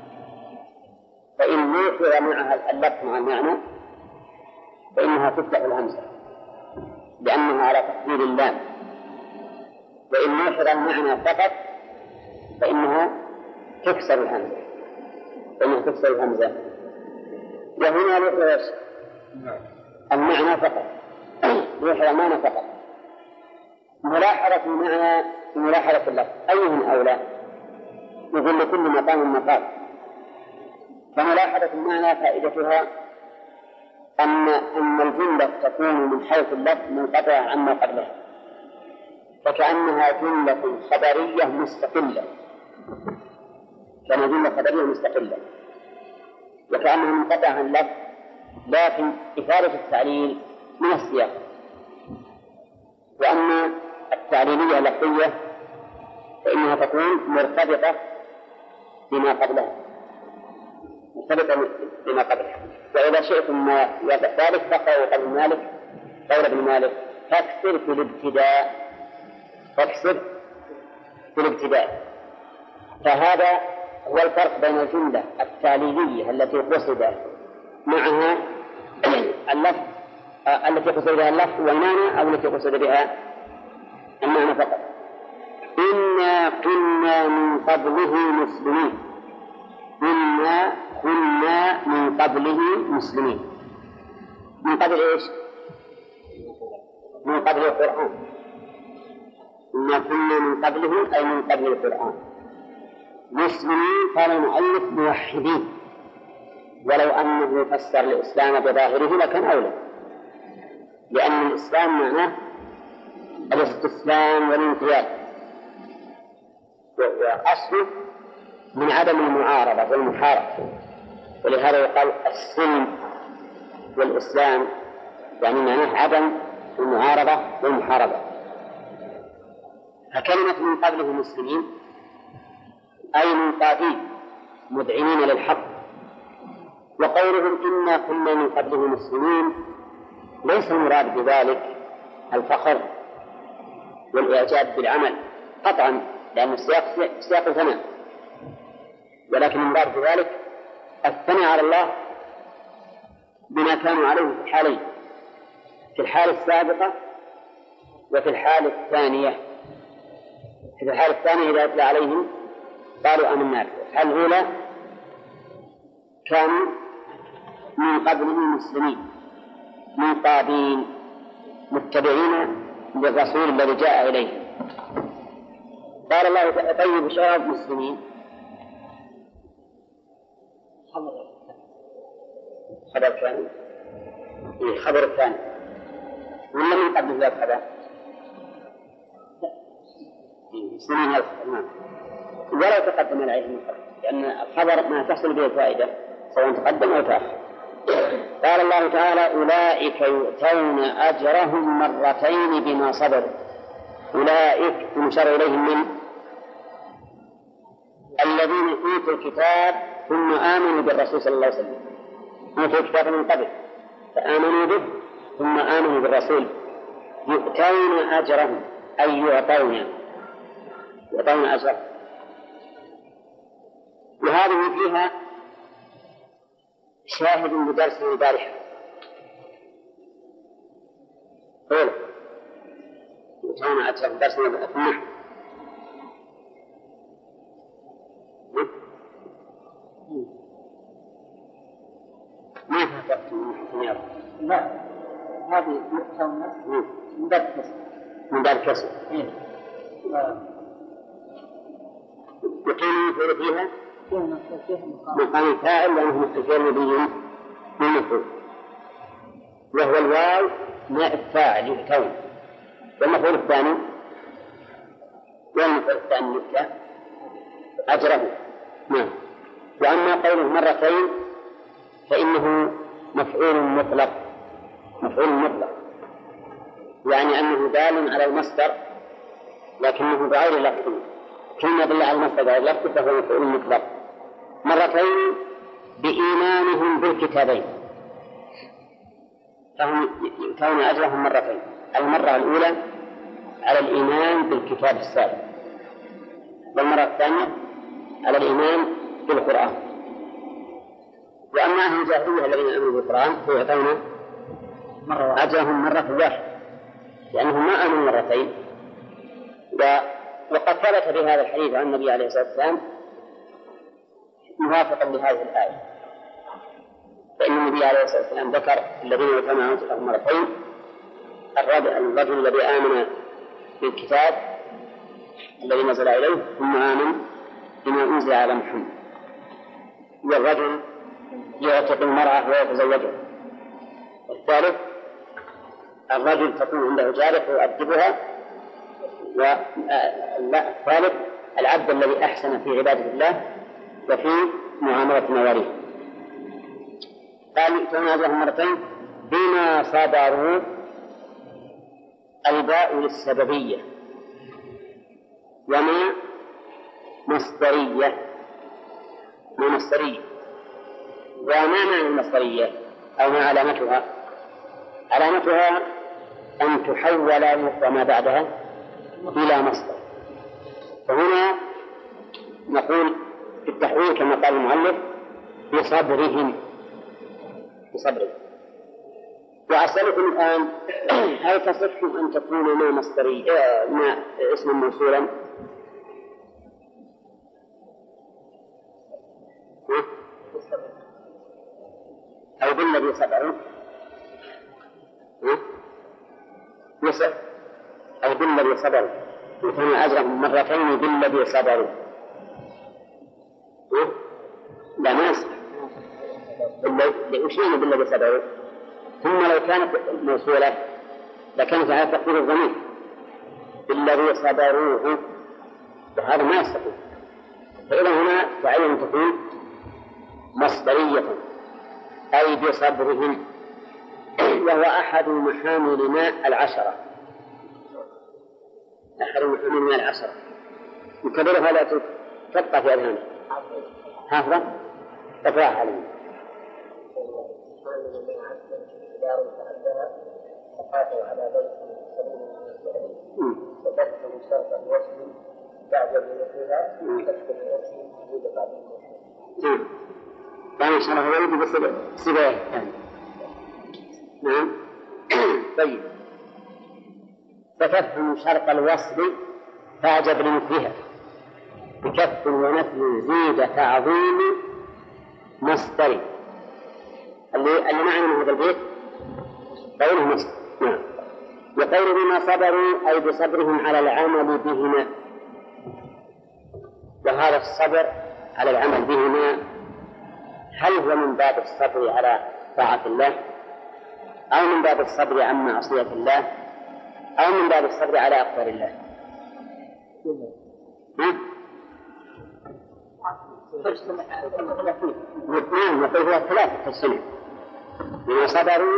فإن نوحظ معها اللفظ مع المعنى فإنها تفتح الهمزة لأنها على تقدير اللام، وإن نوحظ المعنى فقط فإنها تكسر الهمزة. وهنا نوحظ المعنى فقط، نوحظ المعنى فقط. ملاحظة المعنى ملاحظة اللفظ أيهم أولى؟ يقول لكل مقام مقال. فملاحظة المعنى فائدتها أن الجملة تكون من حيث اللفظ منقطعة عما قبلها، فكأنها جملة خبرية مستقلة، كما جملة خبرية مستقلة، وكأنها منقطعة عن اللفظ، لكن إفادة التعليل من السياق. وأما التعليلية اللفظية فإنها تكون مرتبطة بما قبلها، مرتبطة بما قبلها. وإذا شئتم ذلك فقرأوا قول مالك، قول ابن مالك: فاكسر في الابتداء، فاكسر في الابتداء. فهذا هو الفرق بين الجملة التعليلية التي قصد معها اللفظ، التي قصد بها اللفظ والمعنى، أو التي قصد بها المعنى فقط. إنا كنا من قبله مسلمين. إنا كنا من قبله مسلمين. من قبل إيش؟ من قبل القرآن. إنا كنا من قبله أي من قبل القرآن مسلمين. قال المؤلف موحدين، ولو أنه فسر الإسلام بظاهره لكان أولى، لأن الإسلام معناه الاستسلام والانقياد، وأصله من عدم المعارضة والمحاربة، ولهذا يقال السلم والإسلام، يعني معناه عدم المعارضة والمحاربة. فكلمة من قبله مسلمين أي منقادين مذعنين للحق. وقولهم إنا كنا من قبله مسلمين ليس المراد بذلك الفخر والإعجاب بالعمل قطعا، لأن السياق ثناء، ولكن المراد بذلك الثناء على الله بما كانوا عليه في الحالين، في الحالة السابقة وفي الحالة الثانية. في الحالة الثانية إذا أتلى عليهم قالوا آمنا. الحالة الأولى كانوا من قبله مسلمين منقادين متبعين للرسول الذي جاء إليه. قال الله: طيب شراب مسلمين. خبر ثاني، خبر الثاني ولا من قبل ذلك خبر مسلمين هذا نعم، ولا تقدم عليه من قبل، لأن الخبر ما تحصل به الفائدة سواء تقدم أو تأخر. قال الله تعالى: أولئك يؤتون أجرهم مرتين بما صبروا. أولئك المشار إليهم من الذين أوتوا الكتاب ثم آمنوا بالرسول صلى الله عليه وسلم. أوتوا الكتاب من قبل فآمنوا به ثم آمنوا بالرسول. يؤتون أجرهم أي يعطون أجرهم. وهذه فيها شاهد بدرس البارحة. يؤتون أجرهم درس النحو. ما فهمت لا، هذه يؤتون من باب الكسر. من باب الكسر. وكان يفعل فيها مقام فاعل لأنه مستفيد نبي من مفعول، وهو الواو نائب فاعل يؤتون. والمفعول الثاني نكتة أجره. نعم. وأما قوله مرتين فإنه مفعول مطلق، يعني أنه دال على المصدر لكنه بغير لفظ. كلمة دل على المصدر بغير لفظ فهو مفعول مطلق. مرتين بإيمانهم بالكتابين، فهم يؤتون أجرهم مرتين. المرة الأولى على الإيمان بالكتاب السابق، والمرة الثانية على الإيمان بالقرآن. وأما أهل الجاهلية الذين آمنوا بالقرآن فيعطون أجرهم مرة واحدة لأنهم ما آمنوا مرتين. وقد ثبت في هذا الحديث عن النبي عليه الصلاة والسلام موافقا لهذه الآية، فإن النبي عليه الصلاة والسلام ذكر الذين يؤتون أجرهم مرتين: الرجل الذي آمن بالكتاب الذي نزل إليه ثم آمن بما أنزل على محمد، والرجل يعتق المرأة ويتزوجها، والثالث الرجل تكون عنده جارية فيؤدبها، والثالث العبد الذي أحسن في عبادة الله وفي معاملة مواليه. قال يؤتون أجرهم مرتين بما صبروا. الباء للسببية وما مصدرية. وما معنى المصدرية أو ما علامتها؟ علامتها أن تحول وما بعدها إلى مصدر. فهنا نقول في التحويل كما قال المؤلف بصبرهم، وأسألكم الآن هل تصح أن تكون ما مصدرية ما اسما موصولا؟ أو بالذي صبروا يصح، أو بالذي صبروا يكون أجرهم مرتين بالذي صبروا. لا ما يصح، لأشياء بالذي صبروا. ثم لو كانت موصولة لكانت على تقدير الضمير بالذي صبروه، وهذا ما يستطيع. فإذا هنا تعين أن تكون مصدرية أي بصبرهم، وهو أحد محامل ماء العشرة، أحد محامل ماء العشرة يكبرها لا تبقى في أذهانه. هذا تفاح عليه فقاتل على بيت سبيل وتكتب شرط الوصل بعد بلوغها تكتب الوصل موجودة بعد الوصل. كان شرح ولد بصبايا يعني. نعم. طيب فتفهم شرط الوصل فاعجب لمثلها بكف ونفي زيد تعظيم مصدر اللي معنى من هذا البيت قوله مصدر. نعم. وقوله بما صبروا أي بصبرهم على العمل بهما، وهذا الصبر على العمل بهما هل هو من باب الصبر على طاعة الله أو من باب الصبر عن معصية الله أو من باب الصبر على أقدار الله؟ نعم، يقول هو ثلاثة تجتمع. بما صبروا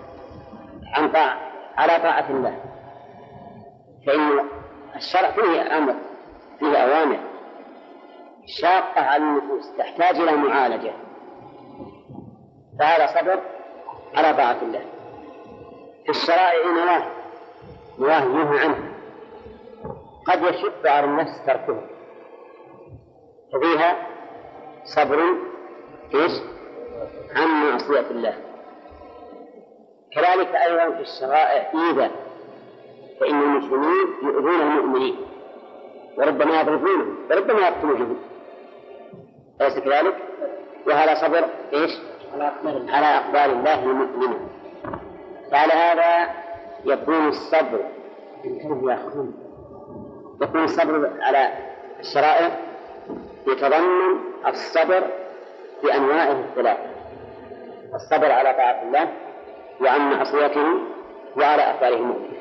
على طاعة الله، فإن الشرع فيه أمر، فيه أوامر شاقة على النفوس تحتاج إلى معالجة، فهذا صبر على طاعة الله. في الشرائع نواهي ينهى عنه قد يشق على النفس تركه، ففيها صبر عن معصية الله. كذلك أيضا في الشرائع إيذاء، فإن المسلمين يؤذون المؤمنين وربما يضربونهم وربما يقتلونهم، أليس كذلك؟ وهذا صبر على أقدار الله المؤمنة. فعلى هذا يكون الصبر على الشرائع يتضمن الصبر بأنواعه الثلاثة: الصبر على طاعة الله وعن معصيته وعلى أقداره المؤمنة.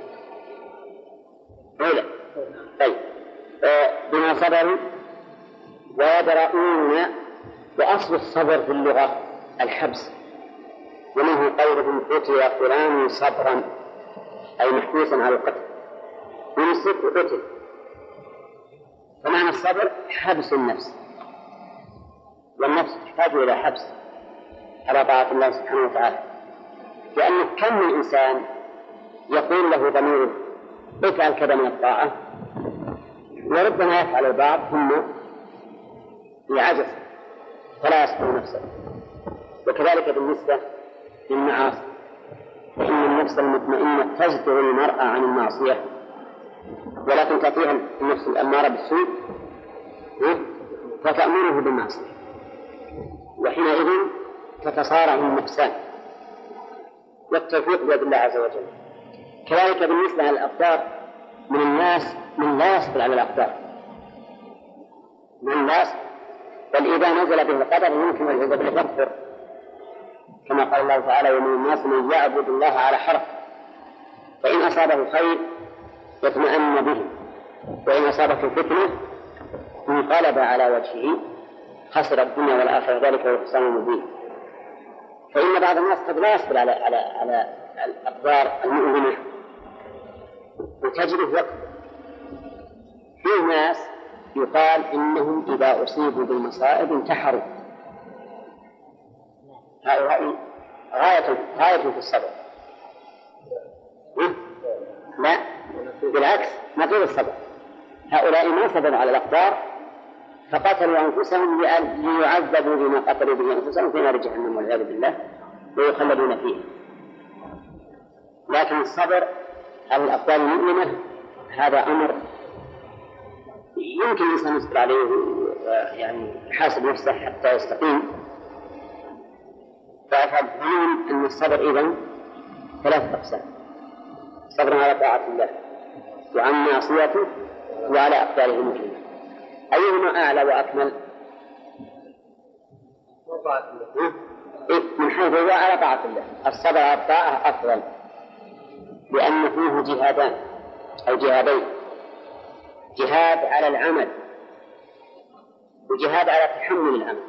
طيب بما صبروا ويدرؤون. وأصل الصبر في اللغة الحبس، ومنه قولهم قتل فلان صبرا أي محبوسا على القتل، يمسك وقتل. فمعنى الصبر حبس النفس، والنفس تحتاج إلى حبس على طاعة الله سبحانه وتعالى، لأنه كم من إنسان يقول له ضميره افعل كذا من الطاعة وربما يفعل البعض ثم يعجز فلا يصبر نفسه. وكذلك بالنسبة للمعاصي، فإن النفس المطمئنة تزجر المرأة عن المعصية، ولكن تأتيها النفس الأمارة بالسوء فتأمره بالمعصية، وحينئذ تتصارع النفسان، والتوفيق بيد الله عز وجل. كذلك بالنسبة للأقدار، من الناس من لا يصبر على الأقدار، من الناس بل إذا نزل به القدر يمكن والعياذ بالله يكفر، كما قال الله تعالى: ومن الناس من يعبد الله على حرف، فإن أصابه خير يطمئن به، وإن أصابته فتنة انقلب على وجهه خسر الدنيا والآخرة، ذلك هو الخسران المبين. فإن بعض الناس قد لا يصبر على الأقدار المؤلمة وتجري وقت. فيه ناس يقال إنهم إذا أصيبوا بالمصائب انتحروا، زيادة في الصبر. لا بالعكس، ما طول الصبر. هؤلاء ما صبروا على الأقدار فقتلوا أنفسهم ليعذبوا بما قتلوا به أنفسهم في نار جهنم والعياذ بالله ويخلدون فيها. لكن الصبر على الأقدار المؤلمة هذا أمر يمكن الإنسان يصبر عليه يعني يحاسب نفسه حتى يستقيم. فأفهمون أن الصبر إذن ثلاثة أقسام: صبر على طاعة الله وعن معصيته وعلى أقداره المؤلمة. أيهما أعلى وأكمل؟ من حيث هو على طاعة الله. الصبر على الطاعة أفضل لأن فيه جهادان أو جهادين: جهاد على العمل وجهاد على تحمل العمل.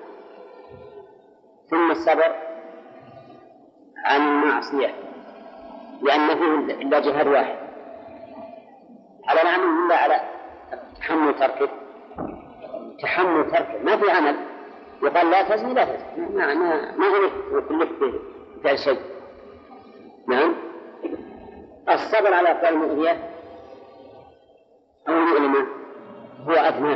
ثم الصبر عن المعصية لأن فيه إلا جهاد واحد على العمل إلا على تحمل تركه. تحمل تركه ما في عمل يقال لا تزني لا تزني، ما غلق في شيء. نعم. الصبر على أقدار المؤذية أو المؤلمة هو أدناه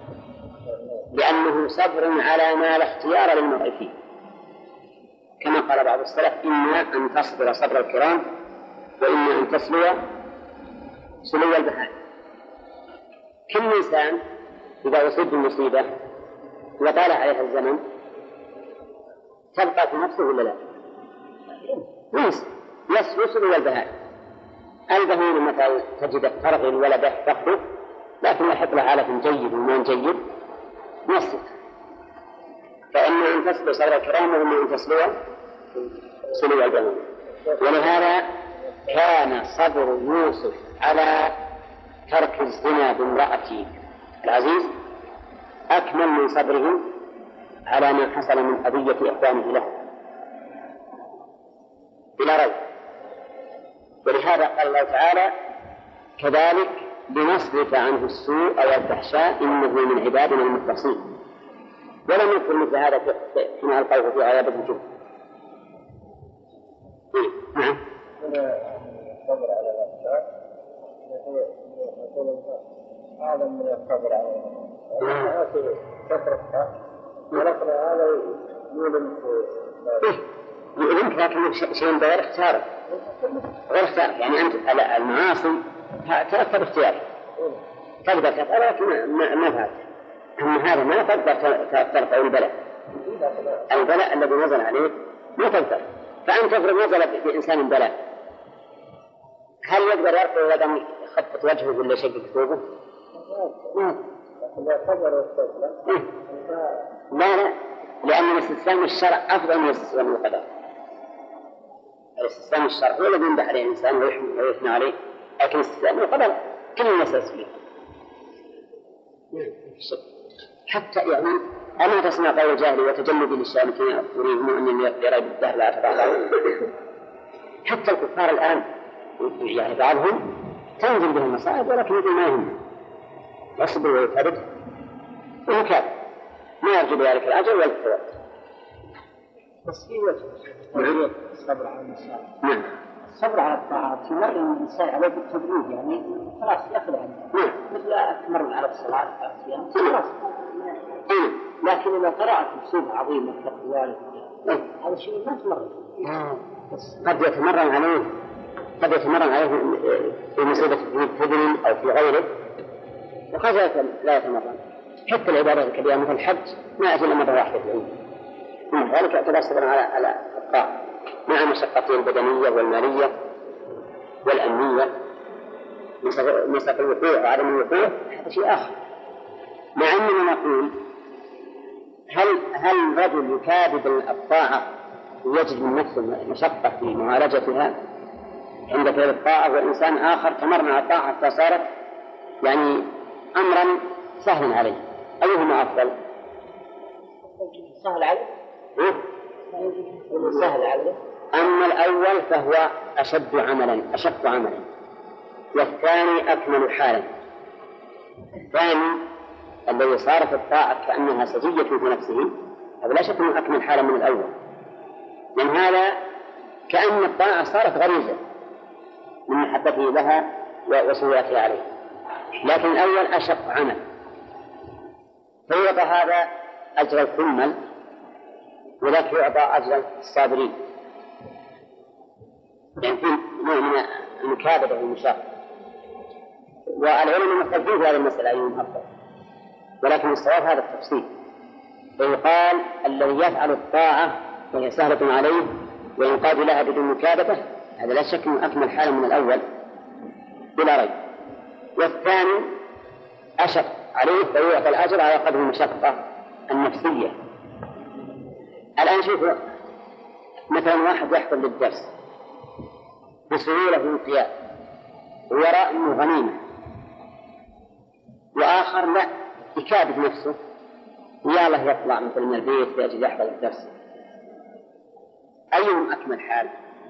لأنه صبر على ما لا اختيار للمرء فيه، كما قال بعض السلف: إما أن تصبر صبر الكرام وإما أن تسلو سلو البهائم. كل إنسان إذا أصيب بالمصيبة وطال عليها الزمن تبقى في نفسه ولا لا؟ يسلو سلو البهائم. البهيم مثلا تجد ترغي ولده تخطف لكن يحط له علف جيد وماء جيد نصف. فإما أن تسلو صبر الكرام وإما أن تسلو سلو البهائم. ولهذا كان صبر يوسف على ترك الزنا بامرأة العزيز أكمل من صبره على ما حصل من أذية إخوانه له بلا ريب. ولهذا قال الله تعالى: كذلك لنصرف عنه السوء والفحشاء إنه من عبادنا المخلصين. ولم يذكر مثل هذا فيما ألقوه في غيابة الجبل. نعم. الصبر على الأخطاء أعظم من الصبر على الأخطاء. كثرتها ولكن هذا يؤلمك لكن شيء غير اختيارك. يعني أنت المعاصي تأثر اختيارك تقدر تفعل لكن ما فعلت. أما هذا ما تقدر ترفع البلاء الذي نزل عليك ما تقدر. فأنت تفرض نزل في إنسان بلاء، هل يقدر يرفع يده يخطط وجهه ولا يشقق ثوبه؟ لا، لأن الاستسلام الشرع أفضل من الاستسلام القدر. الاستسلام الشرع هو الذي يمدح عليه الإنسان ويثنى عليه، لكن الاستسلام القدر كل الناس يستسلم. حتى يعني أما تسمع قول الجاهل وتجلد للشامتين يريدون أن يرى بالدهر لا أتبعه. حتى الكفار الآن يعني بعضهم تنزل بهم المصائب ولكن يقول ما يهم، يصبر ويفرد وهكذا ما يرجو بذلك الأجر ولا الثواب. بس في وجه الصبر على المصائب. نعم. الصبر على الطاعات يمر الإنسان عليه بالتدريج، يعني خلاص يأخذ عنه. نعم. مثل تمر على الصلاة على الصيام خلاص. لكن إذا قرأت مصيبة عظيمة كالقوارث هذا الشيء ما تمر. قد يتمرن عليه في مصيبة في فضل أو في غيره وقد لا يتمرن. حتى العبادات الكبيرة مثل الحج ما يأتي إلا مرة واحدة في العمر، ومع ذلك اعتبر صبرا على الطاعة مع مشقته البدنية والمالية والأمنية. مسألة الوقوع وعدم الوقوع هذا شيء آخر. مع أننا نقول هل الرجل يكابد الطاعة ويجد من نفسه مشقة في معالجتها عند فعل الطاعة، وإنسان آخر تمرن على الطاعة حتى صارت يعني أمرا سهلا عليه؟ أيهما أفضل؟ سهل عليه؟ سهل عليه. أما الأول فهو أشق عملا، والثاني أكمل حالا. الثاني الذي صار في الطاعة كأنها سجية في نفسه هذا لا شك أنه أكمل حالا من الأول، من هذا كأن الطاعة صارت غريزة من محبته لها وسهولته عليه. لكن الأول أشق عمل، فيعطى هذا أجر الكمل وذاك يعطى أجر الصابرين، يعني في نوع من المكابدة والمشاقة. والعلماء مختلفين في هذه المسألة أيهم أفضل، ولكن الصواب هذا التفصيل. فيقال الذي يفعل الطاعة وهي سهلة عليه وينقاد لها بدون مكابدة هذا لا شك أنه أكمل حالا من الأول بلا ريب. والثاني أشق عليه فيعطى الأجر على قدر المشقة النفسية. الآن شوفوا مثلا واحد يحضر للدرس بسهولة في القيام ويرى أنه غنيمة، وآخر لا يكابد نفسه ويا الله يطلع مثل من البيت لأجل يحضر الدرس، أيهم أكمل حال؟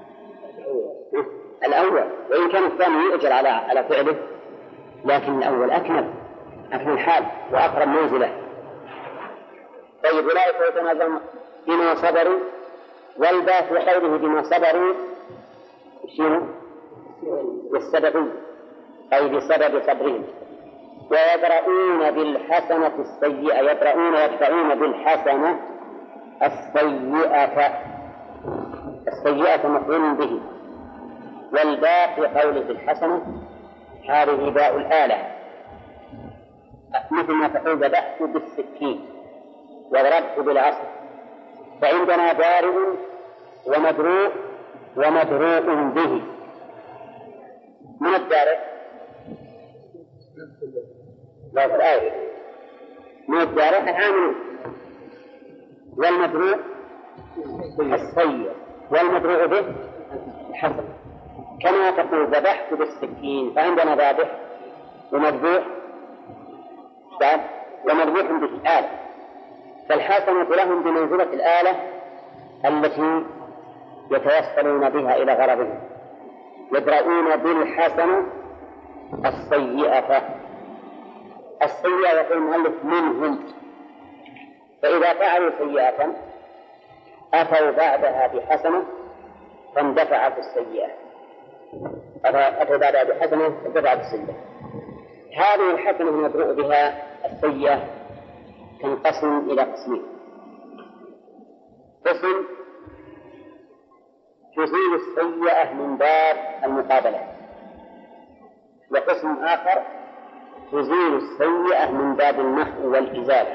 الأول، وإن كان الثاني يؤجر على فعله، لكن الأول أكمل حال وأقرب منزله. طيب أولئك يتنازلون بما صبروا، والباء في قوله بما صبروا شنو؟ بالسبب أي بسبب صبرهم. ويدرؤون بالحسنة السيئة، يدفعون بالحسنة السيئة مفعول به، والباء في قوله بالحسنة هذه باء الآلة، مثل ما تقول ذبحت بالسكين وضربت بالعصا. فعندنا دارئ ومدروء ومدروء به. من الدارئ؟ لا في الآية من الدارئ العامل، والمدروء السيء، والمدروء به الحسن. كما تقول ذبحت بالسكين فعندنا ذابح ومذبوح ومذبوح بالآلة، فالحسنة لهم بمنزلة الآلة التي يتوصلون بها إلى غرضهم. يدرؤون بالحسنة السيئة يقول المؤلف منهم، فإذا فعلوا سيئة أتوا بعدها بحسنة فاندفعت السيئة، أتوا بعدها بحسنة فاندفعت السيئة. هذه الحسنة المدروء بها السيئة تنقسم إلى قسمين: قسم تزيل السيئة من باب المقابلة، وقسم آخر تزيل السيئة من باب المحو والإزالة.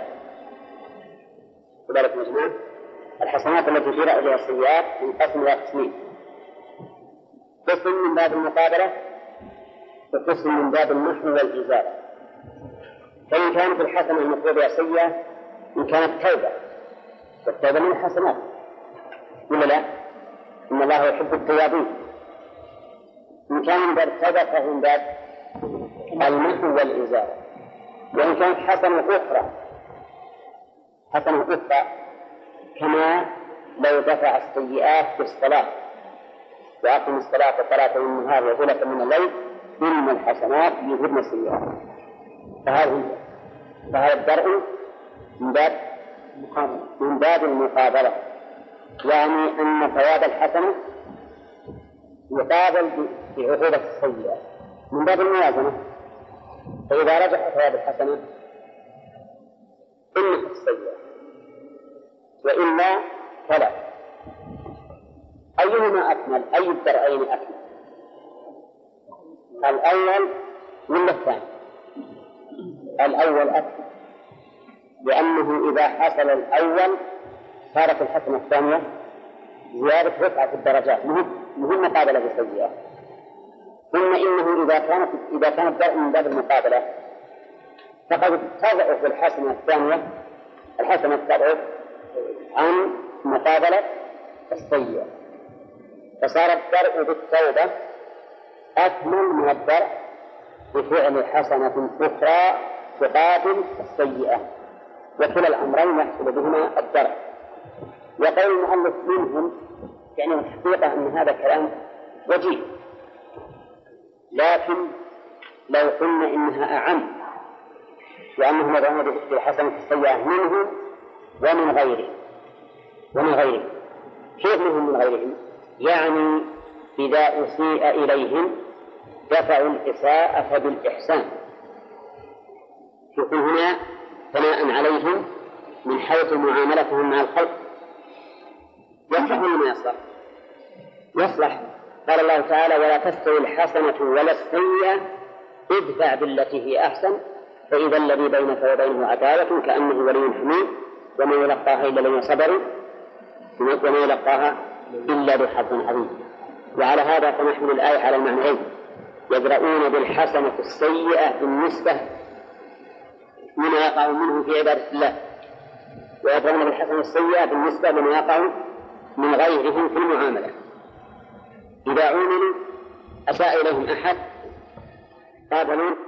وذلك مجموع الحسنات التي تزيل بها السيئات تنقسم إلى قسمين: قسم من باب المقابلة وقسم من باب المحو والإزالة. فإن كانت الحسنة المطلوبة بها سيئة إن كانت توبة، والتوبة من الحسنات ولا لا؟ إن الله يحب التوابين. إن كان من باب التوبة فهو من باب المحو والإزالة. وإن كانت حسنة أخرى كما لو دفع السيئات بالصلاة وأقم الصلاة طرفي النهار وزلفا من الليل إن الحسنات يذهبن السيئات، فهذا الدرء من باب المقابلة، يعني أن ثواب الحسنة يقابل بعقوبة السيئة من باب الموازنة. فإذا رجح ثواب الحسنة إنها السيئة، وإلا فلا. أيهما أكمل؟ أي الدرعين أكمل؟ الأول ولا الثاني؟ الأول أكمل، لأنه إذا حصل الأول صارت الحسنة الثانية زيادة رفعة في الدرجات مهم مقابلة بالسيئة. ثم إنه إذا كان الدرء من باب المقابلة فقد تضعف الحسنة الثانية، الحسنة تضعف عن مقابلة السيئة، فصار الدرء بالتوبة أكمل من الدرء بفعل حسنة أخرى تقابل السيئة، وكلا الأمرين يحصل بهما الدرء. وقول المؤلف منهم يعني الحقيقة أن هذا كلام وجيه، لكن لو قلنا إنها أعم وأنهم يدعون بالحسنة السيئة منهم ومن غيرهم. كيف منهم من غيرهم؟ يعني إذا أسيء إليهم دفعوا الإساءة بالإحسان. يكون هنا ثناء عليهم من حيث معاملتهم مع الخلق. يصلح ولا ما يصلح؟ يصلح. قال الله تعالى: ولا تستوي الحسنة ولا السيئة ادفع بالتي هي أحسن فإذا الذي بينك وبينه عداوة كأنه ولي حميم وما يلقاها إلا الذين صبروا وما يلقاها إلا ذو حظ عظيم. وعلى هذا فنحمل الآية على المعنيين: يدرؤون بالحسنة السيئة بالنسبة لما يقع منه في عبادة الله، ويدرؤون بالحسنة السيئة بالنسبة لما يقع من غيرهم في المعاملة. إذا عملوا أساء إليهم أحد قابلوا